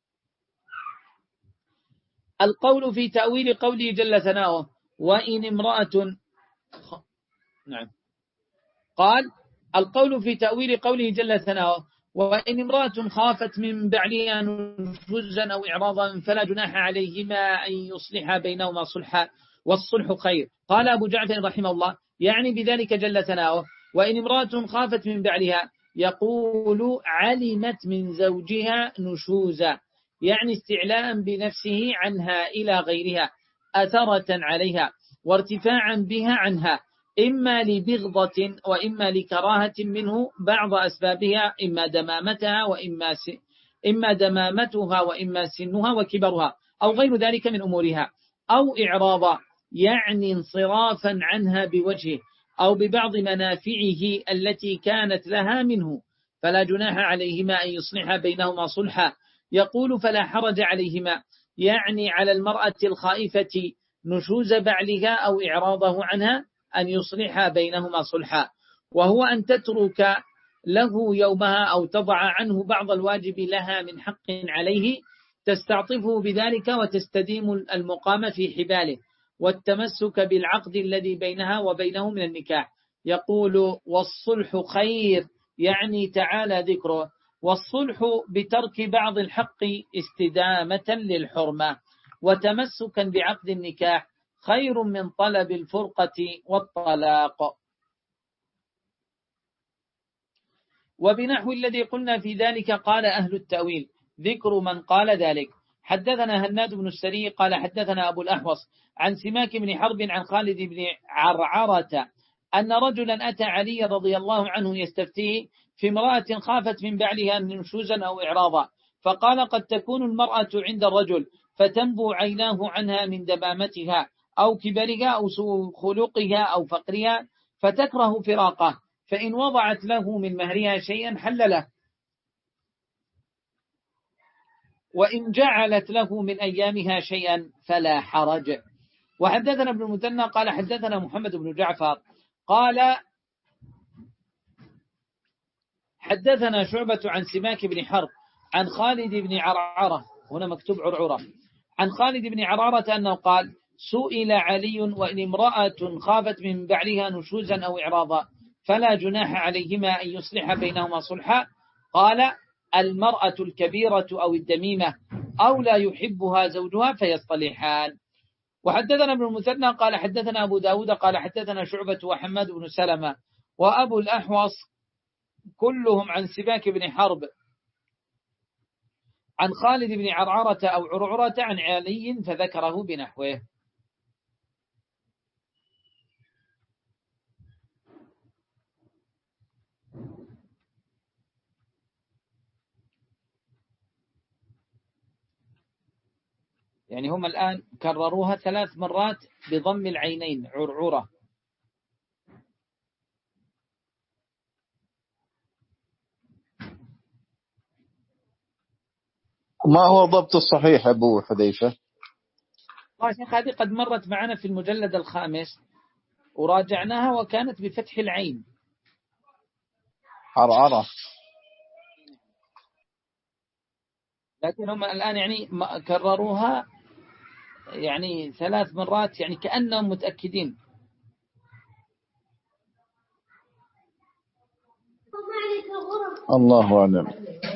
القول في تأويل قوله جل ثناؤه وإن امرأة نعم قال القول في تأويل قوله جل ثناؤه وإن امرأة خافت من بعلها نشوزا أو إعراضا فلا جناح عليهما أن يصلحا بينهما صلحا والصلح خير. قال أبو جعفر رحمه الله يعني بذلك جل ثناؤه وإن امرأة خافت من بعلها يقول علمت من زوجها نشوزا، يعني استعلاء بنفسه عنها إلى غيرها أثرة عليها وارتفاعا بها عنها، إما لبغضة وإما لكراهة منه بعض أسبابها، إما دمامتها وإما س... إما دمامتها وإما سنها وكبرها أو غير ذلك من أمورها، أو إعراضا يعني انصرافا عنها بوجهه أو ببعض منافعه التي كانت لها منه، فلا جناح عليهما أن يصلحا بينهما صلحا. يقول فلا حرج عليهما يعني على المرأة الخائفة نشوز بعلها أو إعراضه عنها أن يصلحا بينهما صلحا، وهو أن تترك له يومها أو تضع عنه بعض الواجب لها من حق عليه تستعطفه بذلك وتستديم المقام في حباله والتمسك بالعقد الذي بينها وبينه من النكاح. يقول والصلح خير يعني تعالى ذكره، والصلح بترك بعض الحق استدامة للحرمة وتمسكا بعقد النكاح خير من طلب الفرقة والطلاق. وبنحو الذي قلنا في ذلك قال أهل التأويل ذكر من قال ذلك. حدثنا هناد بن السري قال حدثنا أبو الأحوص عن سماك بن حرب عن خالد بن عرعرة أن رجلا أتى علي رضي الله عنه يستفتيه في امرأة خافت من بعلها نشوزا أو إعراضا، فقال قد تكون المرأة عند الرجل فتنبو عيناه عنها من دمامتها أو كبرها أو سوء خلقها أو فقرها فتكره فراقه، فإن وضعت له من مهرها شيئا حل له، وإن جعلت له من أيامها شيئا فلا حرج. وحدثنا ابن المثنى قال حدثنا محمد بن جعفر قال حدثنا شعبة عن سماك بن حرب عن خالد بن عرعرة، هنا مكتوب عرعرة، عن خالد بن عرعرة أنه قال سئل علي وإن امرأة خافت من بعلها نشوزا أو إعراضا فلا جناح عليهما أن يصلح بينهما صلحا، قال المرأة الكبيرة أو الدميمة أو لا يحبها زوجها فيصطلحان. وحدثنا ابن المثنى قال حدثنا أبو داود قال حدثنا شعبة وحماد بن سلمة وأبو الأحوص كلهم عن سباك بن حرب عن خالد بن عرعرة أو عرعرة عن علي فذكره بنحوه. يعني هم الآن كرروها ثلاث مرات بضم العينين عرعرة. ما هو ضبط الصحيح أبو حذيفة؟ شيخ هذه قد مرت معنا في المجلد الخامس وراجعناها وكانت بفتح العين عرعرة، لكن هم الآن يعني كرروها يعني ثلاث مرات يعني كأنهم متأكدين. الله أعلم.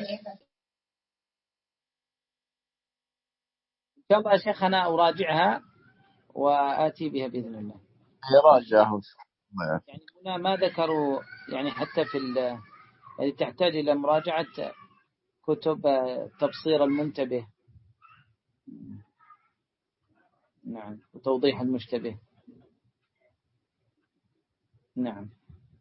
إن شاء الله يا شيخ أنا أراجعها وآتي بها بإذن الله. يراجعه يعني هنا ما ذكروا يعني حتى في يعني تحتاج إلى مراجعة كتب تبصير المنتبه نعم وتوضيح المشتبه نعم.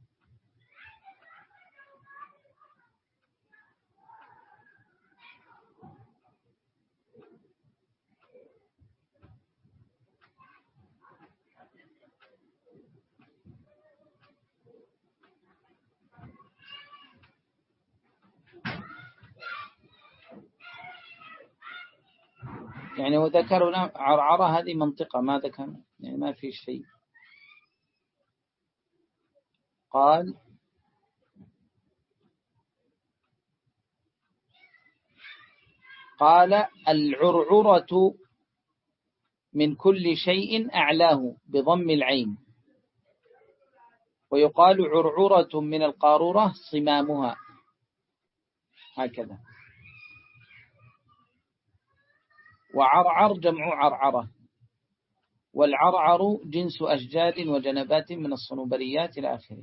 يعني وذكرنا عرعرة هذه منطقة ما ذكر يعني ما في شيء. قال قال العرعرة من كل شيء أعلاه بضم العين ويقال عرعرة من القارورة صمامها هكذا. وعرعر جمع عرعرة والعرعر جنس أشجار وجنبات من الصنوبريات إلى آخره.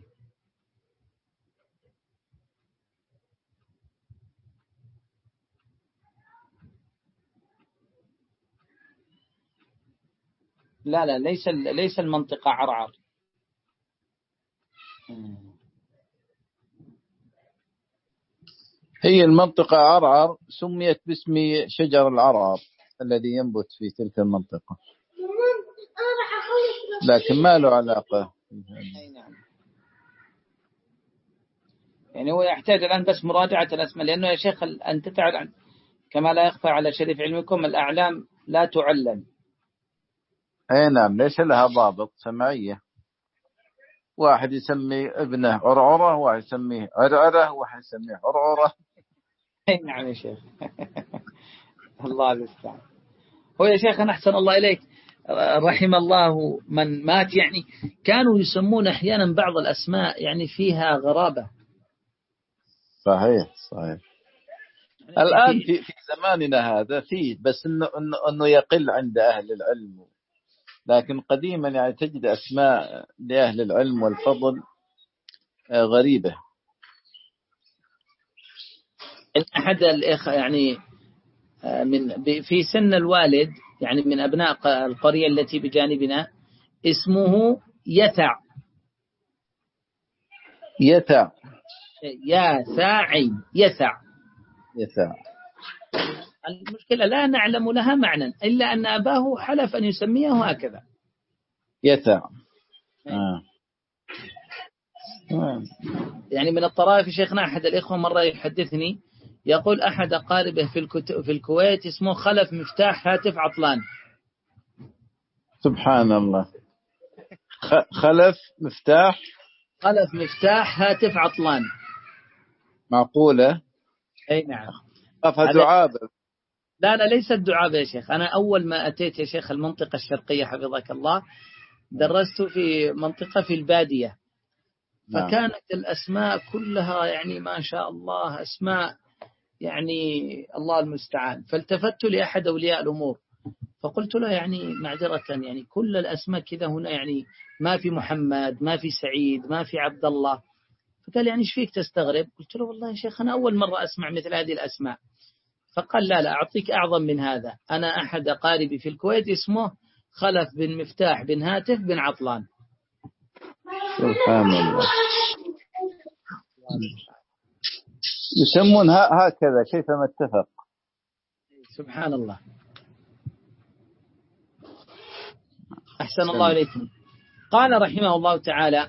لا لا ليس ليس المنطقة عرعر. هي المنطقة عرعر سميت باسم شجر العرعر الذي ينبت في تلك المنطقة لكن ما له علاقة. يعني هو يحتاج الآن بس مراجعة الأسماء لأنه يا شيخ أنت تعلم كما لا يخفى على شريف علمكم الأعلام لا تعلم. أي نعم ليس لها ضابط سمعية. واحد يسمي ابنه عرعرة واحد يسميه عرعرة واحد يسميه عرعرة. أي نعم يا شيخ. الله المستعان. هو يا شيخ أنا أحسن الله إليك رحم الله من مات يعني كانوا يسمون أحيانا بعض الأسماء يعني فيها غرابة. صحيح صحيح. الآن في في زماننا هذا فيه بس إنه إنه إنه يقل عند أهل العلم، لكن قديما يعني تجد أسماء لأهل العلم والفضل غريبة. أحد الإخوة يعني من في سن الوالد يعني من أبناء القرية التي بجانبنا اسمه يثع. يثع يا ساعي يثع يثع. المشكلة لا نعلم لها معنى إلا أن أباه حلف أن يسميه هكذا يثع. آه. آه. يعني من الطرائف شيخنا أحد الإخوة مرة يحدثني يقول أحد أقاربه في في الكويت اسمه خلف مفتاح هاتف عطلان. سبحان الله. خلف مفتاح خلف مفتاح هاتف عطلان. معقولة؟ أي نعم. قفها دعابة. لا لا ليست دعابة يا شيخ. أنا أول ما أتيت يا شيخ المنطقة الشرقية حفظك الله درست في منطقة في البادية فكانت الأسماء كلها يعني ما شاء الله أسماء يعني الله المستعان. فالتفت لأحد أولياء الأمور فقلت له يعني معذرة يعني كل الأسماء كذا هنا يعني ما في محمد ما في سعيد ما في عبد الله. فقال يعني ايش فيك تستغرب؟ قلت له والله يا شيخ أنا أول مرة أسمع مثل هذه الأسماء. فقال لا لا أعطيك أعظم من هذا، أنا أحد أقاربي في الكويت اسمه خلف بن مفتاح بن هاتف بن عطلان. سبحان الله. يسمون هكذا كيفما اتفق. سبحان الله. أحسن الله إليكم. قال رحمه الله تعالى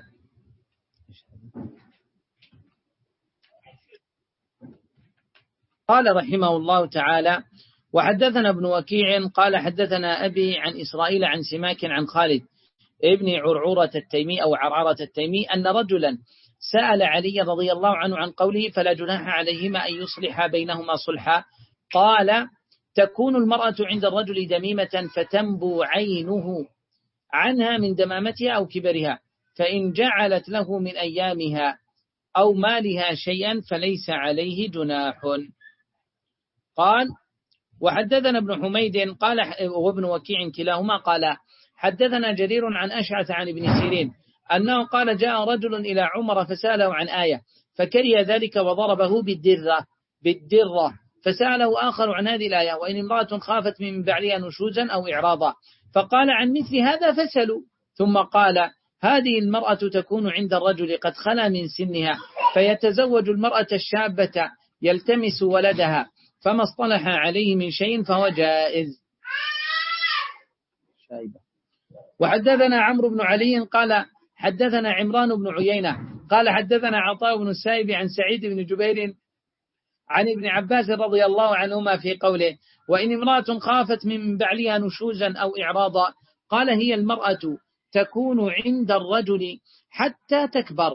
قال رحمه الله تعالى وحدثنا ابن وكيع قال حدثنا أبي عن إسرائيل عن سماك عن خالد ابن عرعورة التيمي أو عرعرة التيمي أن رجلا سأل علي رضي الله عنه عن قوله فلا جناح عليهما أن يصلحا بينهما صلحا. قال تكون المرأة عند الرجل دميمة فتنبو عينه عنها من دمامتها أو كبرها، فإن جعلت له من أيامها أو مالها شيئا فليس عليه جناح. قال وحدثنا ابن حميد قال وابن وكيع كلاهما قال حدثنا جرير عن أشعث عن ابن سيرين أنه قال جاء رجل إلى عمر فسأله عن آية فكره ذلك وضربه بالدرة بالدرة فسأله آخر عن هذه الآية وإن امرأة خافت من بعلها نشوزا أو إعراضا، فقال عن مثل هذا فسألوا. ثم قال هذه المرأة تكون عند الرجل قد خلا من سنها فيتزوج المرأة الشابة يلتمس ولدها فما اصطلح عليه من شيء فهو جائز. وحدثنا عمرو بن علي قال حدثنا عمران بن عيينة قال حدثنا عطاء بن السائب عن سعيد بن جبير عن ابن عباس رضي الله عنهما في قوله وإن امرأة خافت من بعلها نشوزا أو إعراضا، قال هي المرأة تكون عند الرجل حتى تكبر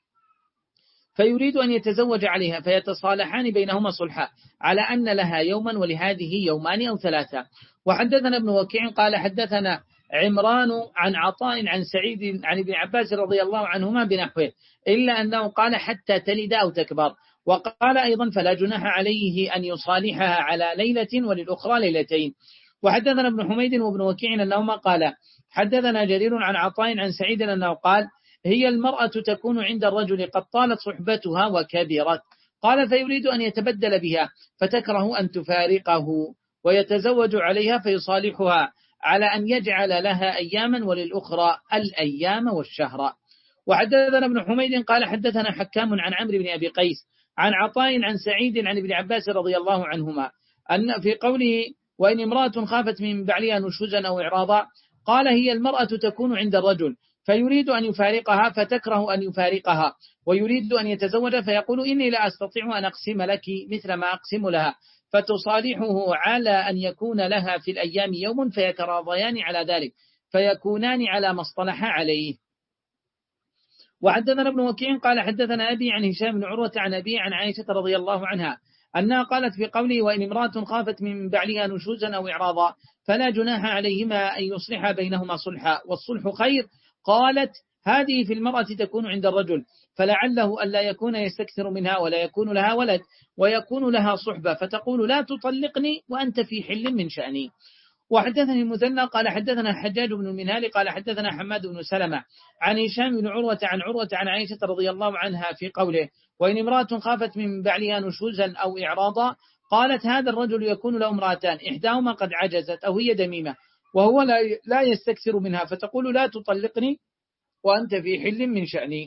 فيريد أن يتزوج عليها فيتصالحان بينهما صلحا على أن لها يوما ولهذه يومان أو ثلاثة. وحدثنا ابن وكيع قال حدثنا عمران عن عطاء عن سعيد عن ابن عباس رضي الله عنهما بنحوه إلا أنه قال حتى تلد أو تكبر. وقال أيضا فلا جناح عليه أن يصالحها على ليلة وللأخرى ليلتين. وحدثنا ابن حميد وابن وكيع أنهما قال حدثنا جرير عن عطاء عن سعيد أنه قال هي المرأة تكون عند الرجل قد طالت صحبتها وكبرت، قال فيريد أن يتبدل بها فتكره أن تفارقه ويتزوج عليها فيصالحها على أن يجعل لها أياما وللأخرى الأيام والشهر. وحدثنا ابن حميد قال حدثنا حكام عن عمرو بن أبي قيس عن عطاء عن سعيد عن ابن عباس رضي الله عنهما أن في قوله وإن امرأة خافت من بعلها نشوزا أو إعراضا، قال هي المرأة تكون عند الرجل فيريد أن يفارقها فتكره أن يفارقها ويريد أن يتزوج فيقول إني لا أستطيع أن أقسم لك مثل ما أقسم لها، فتصالحه على أن يكون لها في الأيام يوم فيتراضيان على ذلك فيكونان على ما اصطلح عليه. وحدثنا ابن وكيع قال حدثنا أبي عن هشام بن عروة عن أبي عن عائشة رضي الله عنها أنها قالت في قوله وإن امرأة خافت من بعلها نشوزا أو إعراضا فلا جناح عليهما أن يصلحا بينهما صلحا والصلح خير. قالت هذه في المرأة تكون عند الرجل فلعله ألا يكون يستكثر منها ولا يكون لها ولد ويكون لها صحبة فتقول لا تطلقني وأنت في حل من شأني. وحدثني المثنى قال حدثنا حجاج بن المنهال قال حدثنا حماد بن سلمة عن هشام بن عروة عن عروة عن عائشة رضي الله عنها في قوله وإن امرأة خافت من بعلها نشوزا أو إعراضا، قالت هذا الرجل يكون له امرأتان إحداهما قد عجزت أو هي دميمة وهو لا يستكثر منها فتقول لا تطلقني وأنت في حل من شأني.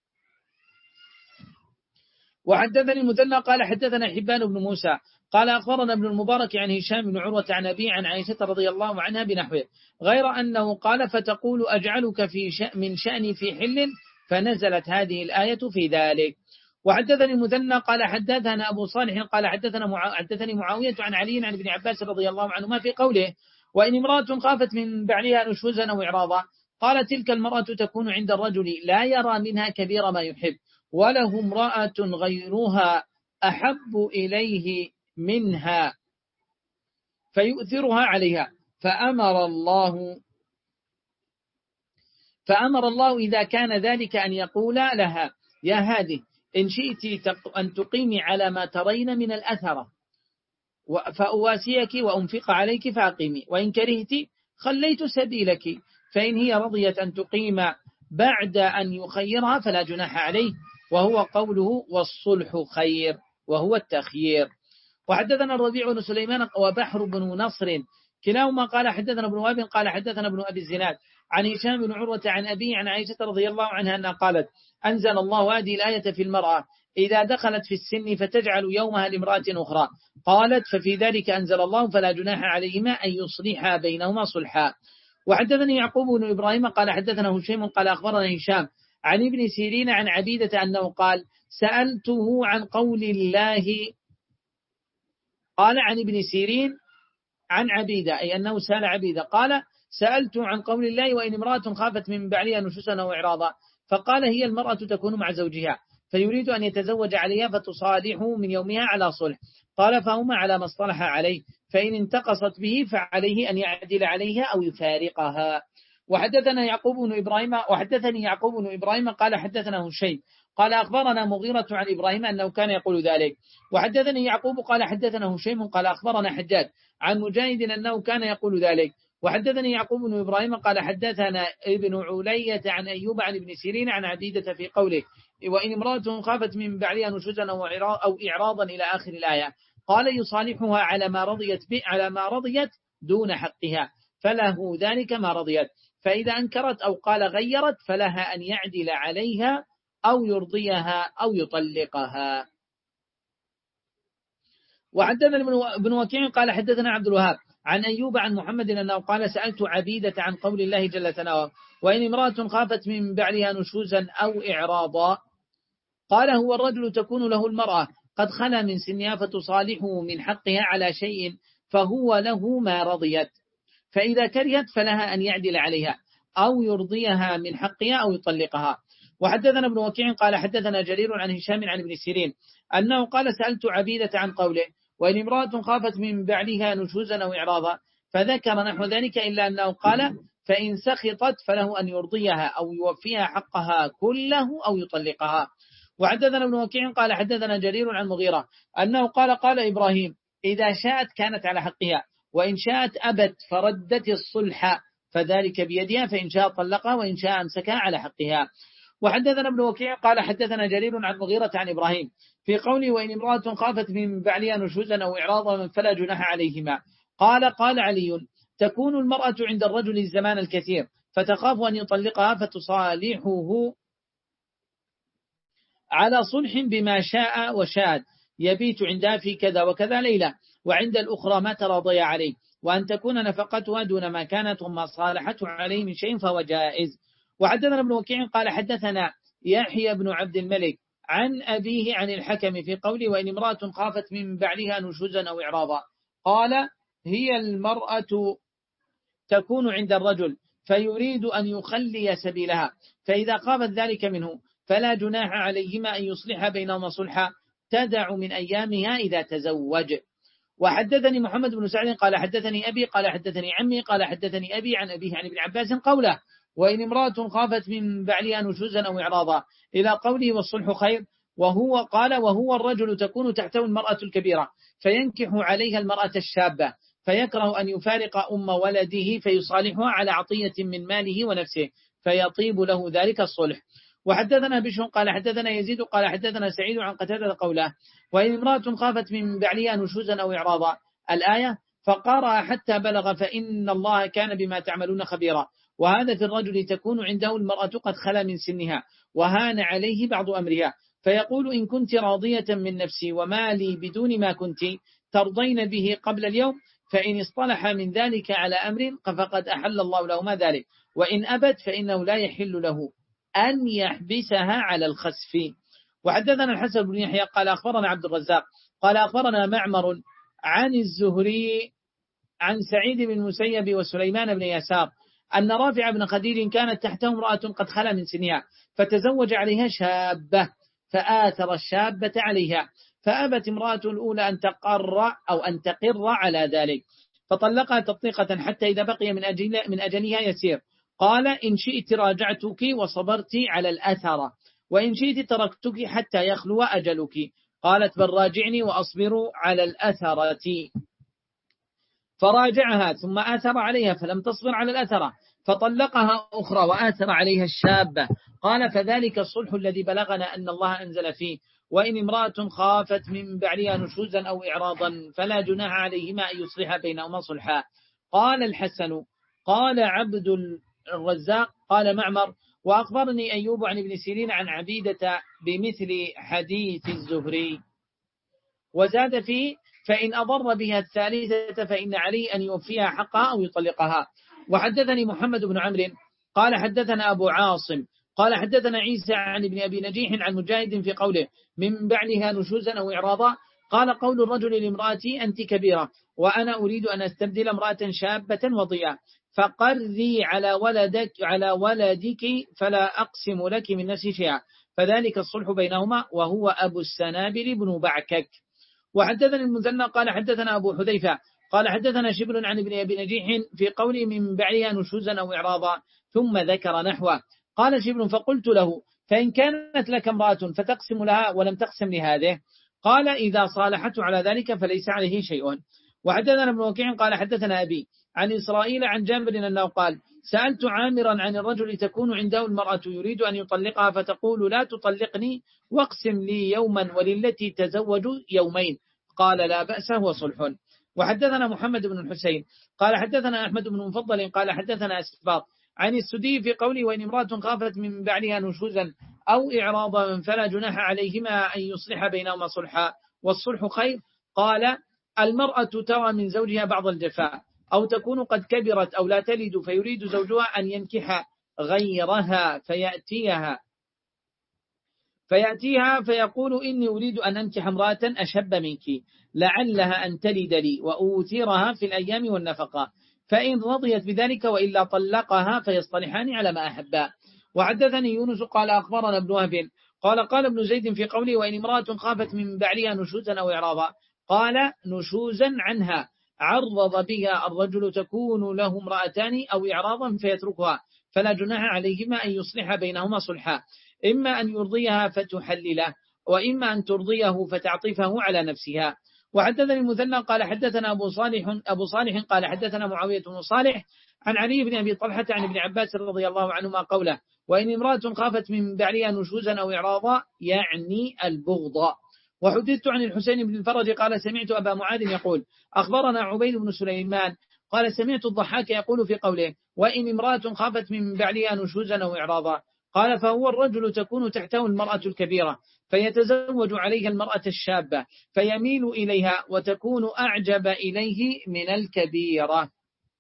وحدثني المثنى قال حدثنا حبان بن موسى قال أخبرنا ابن المبارك عن هشام بن عروة عن أبي عن عائشة رضي الله عنها بنحوه غير أنه قال فتقول أجعلك في شأن من شأني في حل فنزلت هذه الآية في ذلك. وحدثني المثنى قال حدثنا أبو صالح قال حدثنا معا... حدثني معاوية عن علي عن ابن عباس رضي الله عنهما في قوله وإن امرأة خافت من بعلها نشوزا أو إعراضا، قال تلك المرأة تكون عند الرجل لا يرى منها كبير ما يحب وله امرأة غيرها أحب إليه منها فيؤثرها عليها فأمر الله فأمر الله إذا كان ذلك أن يقول لها يا هذه إن شئت أن تقيمي على ما ترين من الأثرة فأواسيك وأنفق عليك فأقيمي، وإن كرهت خليت سبيلك، فإن هي رضيت أن تقيم بعد أن يخيرها فلا جناح عليه، وهو قوله والصلح خير، وهو التخيير. وحدثنا الربيع بن سليمان وبحر بن نصر كلاهما قال حدثنا ابن وهب قال حدثنا ابن أبي الزناد عن هشام بن عروة عن أبي عن عائشة رضي الله عنها أنها قالت أنزل الله هذه الآية في المرأة إذا دخلت في السن فتجعل يومها لامرأة أخرى، قالت ففي ذلك أنزل الله فلا جناح عليهما أن يصلحا بينهما صلحا. وحدثني يعقوب بن إبراهيم قال حدثنا هشيم قال أخبرنا هشام عن ابن سيرين عن عبيدة أنه قال سألته عن قول الله، قال عن ابن سيرين عن عبيدة أي أنه سأل عبيدة قال سألت عن قول الله وإن امرأة خافت من بعلها نشوزا أو إعراضا، فقال هي المرأة تكون مع زوجها فيريد أن يتزوج عليها فتصالحه من يومها على صلح، قال فهما على ما اصطلح عليه، فإن انتقصت به فعليه أن يعدل عليها أو يفارقها. وحدثنا يعقوب بن إبراهيم وحدثني يعقوب بن إبراهيم قال حدثنا هشيم قال أخبرنا مغيرة عن إبراهيم أنه كان يقول ذلك. وحدثني يعقوب قال حدثنا هشيم قال أخبرنا حجاج عن مجاهد أنه كان يقول ذلك. وحدثني يعقوب بن إبراهيم قال حدثنا ابن علية عن أيوب عن ابن سيرين عن عبيدة في قوله وإن امرأة خافت من بعلها نشوزا أو إعراضا إلى آخر الآية، قال يصالحها على ما رضيت به على ما رضيت دون حقها فله ذلك ما رضيت، فإذا أنكرت أو قال غيرت فلها أن يعدل عليها أو يرضيها أو يطلقها. وحدثنا ابن وكيع قال حدثنا عبد الوهاب عن أيوب عن محمد أنه قال سألت عبيدة عن قول الله جل ثناؤه وإن امرأة خافت من بعلها نشوزا أو إعراضا، قال هو الرجل تكون له المرأة قد خلا من سنها فتصالحه من حقها على شيء فهو له ما رضيت، فإذا كرهت فلها أن يعدل عليها أو يرضيها من حقها أو يطلقها. وحدثنا ابن وكيع قال حدثنا جرير عن هشام عن ابن سيرين أنه قال سألت عبيدة عن قوله وإن امرأة خافت من بعلها نشوزا أو إعراضا، فذكر نحو ذلك إلا أنه قال فإن سخطت فله أن يرضيها أو يوفيها حقها كله أو يطلقها. وحدثنا ابن وكيع قال حدثنا جرير عن مغيرة أنه قال قال إبراهيم إذا شاءت كانت على حقها وإن شاءت أبت فردت الصلح فذلك بيدها، فإن شاء طلقها وإن شاء أمسكها على حقها. وحدثنا ابن وكيع قال حدثنا جرير عن مغيرة عن إبراهيم في قوله وإن امرأة خافت من بعلها نشوزا أو إعراضا فلا جناح عليهما، قال قال علي تكون المرأة عند الرجل الزمان الكثير فتخاف أن يطلقها فتصالحه على صلح بما شاء وشاء يبيت عندها في كذا وكذا ليلة وعند الأخرى ما تراضي عليه، وأن تكون نفقتها دون ما كانت ثم صالحته عليه من شيء فهو جائز. وحدثنا ابن وكيع قال حدثنا يحيى بن عبد الملك عن أبيه عن الحكم في قوله وإن امرأة خافت من بعلها نشوزا أو إعراضا، قال هي المرأة تكون عند الرجل فيريد أن يخلي سبيلها، فإذا خافت ذلك منه فلا جناح عليهما أن يصلح بينهما صلحا تدع من أيامها إذا تزوج. وحدثني محمد بن سعد قال حدثني أبي قال حدثني عمي قال حدثني أبي عن أبيه عن ابن عباس قوله وإن امرأة خافت من بعلها نشوزا أو إعراضا إلى قوله والصلح خير، وهو قال وهو الرجل تكون تحته المرأة الكبيرة فينكح عليها المرأة الشابة فيكره أن يفارق أم ولده فيصالحها على عطية من ماله ونفسه فيطيب له ذلك الصلح. وحدثنا بشر قال حدثنا يزيد قال حدثنا سعيد عن قتادة قوله وإن امرأة خافت من بعلها نشوزا أو إعراضا الآية فقرأ حتى بلغ فإن الله كان بما تعملون خبيرا، وهذا في الرجل تكون عنده المرأة قد خلا من سنها وهان عليه بعض أمرها فيقول إن كنت راضية من نفسي ومالي بدون ما كنت ترضين به قبل اليوم فإن اصطلح من ذلك على أمر فقد أحل الله له ما ذلك، وإن أبت فإنه لا يحل له أن يحبسها على الخسف. وحدثنا الحسن بن يحيى قال أخبرنا عبد الرزاق قال أخبرنا معمر عن الزهري عن سعيد بن المسيب وسليمان بن يسار أن رافع بن خديج كانت تحته امرأة قد خلا من سنها فتزوج عليها شابة فآثر الشابة عليها فأبت امرأة الأولى أن تقر أو أن تقر على ذلك فطلقها تطليقة حتى إذا بقي من, أجل من أجلها يسير قال إن شئت راجعتك وصبرت على الأثر وإن شئت تركتك حتى يخلو أجلك، قالت بل راجعني وأصبر على الأثرة، فراجعها ثم آثر عليها فلم تصبر على الأثرة فطلقها أخرى وآثر عليها الشابة. قال فذلك الصلح الذي بلغنا أن الله أنزل فيه وإن امرأة خافت من بعلها نشوزا أو إعراضا فلا جناح عليهما أن يصلح بينهما صلحا. قال الحسن قال عبد الرزاق قال معمر وأخبرني أيوب عن ابن سيرين عن عبيدة بمثل حديث الزهري، وزاد فيه فإن أضر بها الثالثة فإن عليه أن يوفيها حقها أو يطلقها. وحدثني محمد بن عمرو قال حدثنا أبو عاصم قال حدثنا عيسى عن ابن أبي نجيح عن مجاهد في قوله من بعلها نشوزا أو إعراضا قال قول الرجل لامرأتي أنت كبيرة وأنا أريد أن أستبدل امرأة شابة وضيئة فقري على ولدك على ولدك فلا أقسم لك من نفسي شيئا، فذلك الصلح بينهما وهو أبو السنابل بن بعكك. وحدثنا المثنى قال حدثنا أبو حذيفة قال حدثنا شبل عن ابن أبي نجيح في قول من بعلها نشوزا أو إعراضا ثم ذكر نحوه. قال شبل فقلت له فإن كانت لك امرأة فتقسم لها ولم تقسم لهذه؟ قال إذا صالحته على ذلك فليس عليه شيء. وحدثنا ابن وكيع قال حدثنا أبي عن إسرائيل عن جابر أنه قال سألت عامرا عن الرجل تكون عنده المرأة يريد أن يطلقها فتقول لا تطلقني واقسم لي يوما وللتي تزوج يومين، قال لا بأس هو صلح. وحدثنا محمد بن الحسين قال حدثنا أحمد بن مفضل قال حدثنا أسباط عن السدي في قوله وإن امرأة خافت من بعلها نشوزا أو إعراضا فلا جناح عليهما أن يصلح بينهما صلحا والصلح خير. قال المرأة ترى من زوجها بعض الجفاء أو تكون قد كبرت أو لا تلد فيريد زوجها أن ينكح غيرها فيأتيها فيأتيها فيقول إني أريد أن أنكح امرأة أشب منك لعلها أن تلد لي وأوثرها في الأيام والنفقة، فإن رضيت بذلك وإلا طلقها فيصطلحان على ما أحبا. وحدثني يونس قال أخبرنا ابن وهب قال قال ابن زيد في قوله وإن امرأة خافت من بعلها نشوزا أو إعراضا قال نشوزا عنها عرض بها الرجل تكون له امرأتان أو إعراضا فيتركها فلا جناح عليهما أن يصلح بينهما صلحا، إما أن يرضيها فتحلله وإما أن ترضيه فتعطفه على نفسها. وحدثني المثنى قال حدثنا أبو صالح أبو صالح قال حدثنا معاوية بن صالح عن علي بن أبي طلحة عن ابن عباس رضي الله عنهما قوله وإن امرأة خافت من بعلها نشوزا أو إعراضا يعني البغض. وحدثت عن الحسين بن الفرج قال سمعت أبا معاذ يقول أخبرنا عبيد بن سليمان قال سمعت الضحاك يقول في قوله وإن امرأة خافت من بعلها نشوزا أو إعراضا قال فهو الرجل تكون تحته المرأة الكبيرة فيتزوج عليها المرأة الشابة فيميل إليها وتكون أعجب إليه من الكبيرة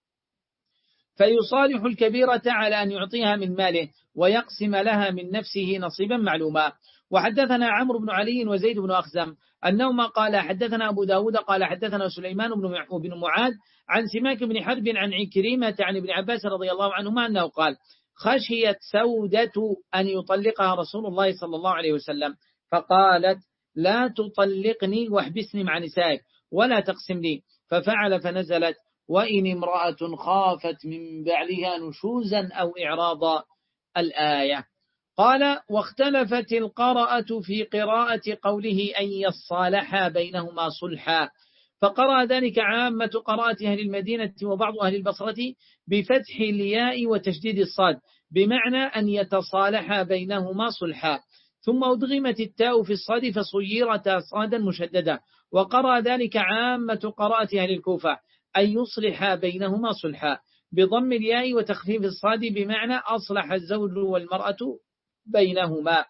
فيصالح الكبيرة على أن يعطيها من ماله ويقسم لها من نفسه نصيبا معلوما. وحدثنا عمرو بن علي وزيد بن أخزم أنهما قال حدثنا أبو داود قال حدثنا سليمان بن معاذ عن سماك بن حرب عن عكريمة عن ابن عباس رضي الله عنهما أنه قال خشيت سودة أن يطلقها رسول الله صلى الله عليه وسلم فقالت لا تطلقني واحبسني مع نسائك ولا تقسم لي، ففعل فنزلت وإن امرأة خافت من بعلها نشوزا أو إعراضا الآية. قال واختلفت القراءة في قراءة قوله أن يصالحا بينهما صلحا، فقرأ ذلك عامة قراءة أهل المدينة وبعض أهل البصرة بفتح الياء وتشديد الصاد بمعنى أن يتصالحا بينهما صلحا، ثم أدغمت التاء في الصاد فصيرتا صادا مشددا. وقرأ ذلك عامة قراءة أهل الكوفة أن يصلحا بينهما صلحا بضم الياء وتخفيف الصاد بمعنى أصلح الزوج والمرأة بينهما.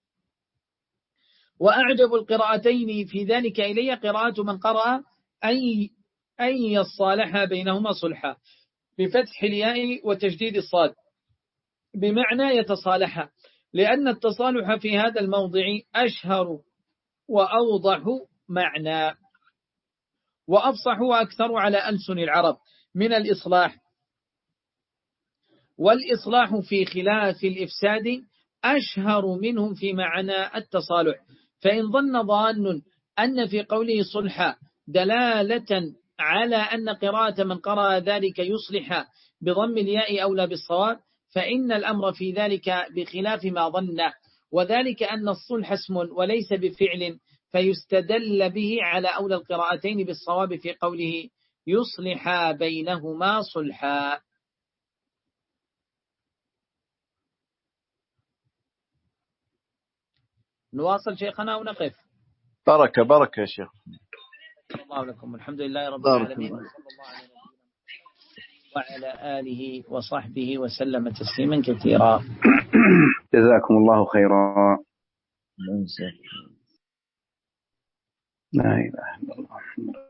وأعجب القراءتين في ذلك إلي قراءة من قرأ أن يصالحا بينهما صلحا بفتح الياء وتشديد الصاد بمعنى يتصالحا، لأن التصالح في هذا الموضع أشهر وأوضح معنى وأفصح وأكثر على ألسن العرب من الإصلاح، والإصلاح في خلاف الإفساد أشهر منهم في معنى التصالح. فإن ظن ظان أن في قوله صلحا دلالة على أن قراءة من قرأ ذلك يصلح بضم الياء أولى بالصواب فإن الأمر في ذلك بخلاف ما ظن، وذلك أن الصلح اسم وليس بفعل فيستدل به على أولى القراءتين بالصواب في قوله يصلح بينهما صلحا. نواصل شيخنا ونقف. بركة بركة يا شيخ. الله لكم، الحمد لله رب العالمين، الله. وصلى الله على نبينا وعلى آله وصحبه وسلم تسليما كثيرا. جزاكم الله خيرا. لا إله إلا الله.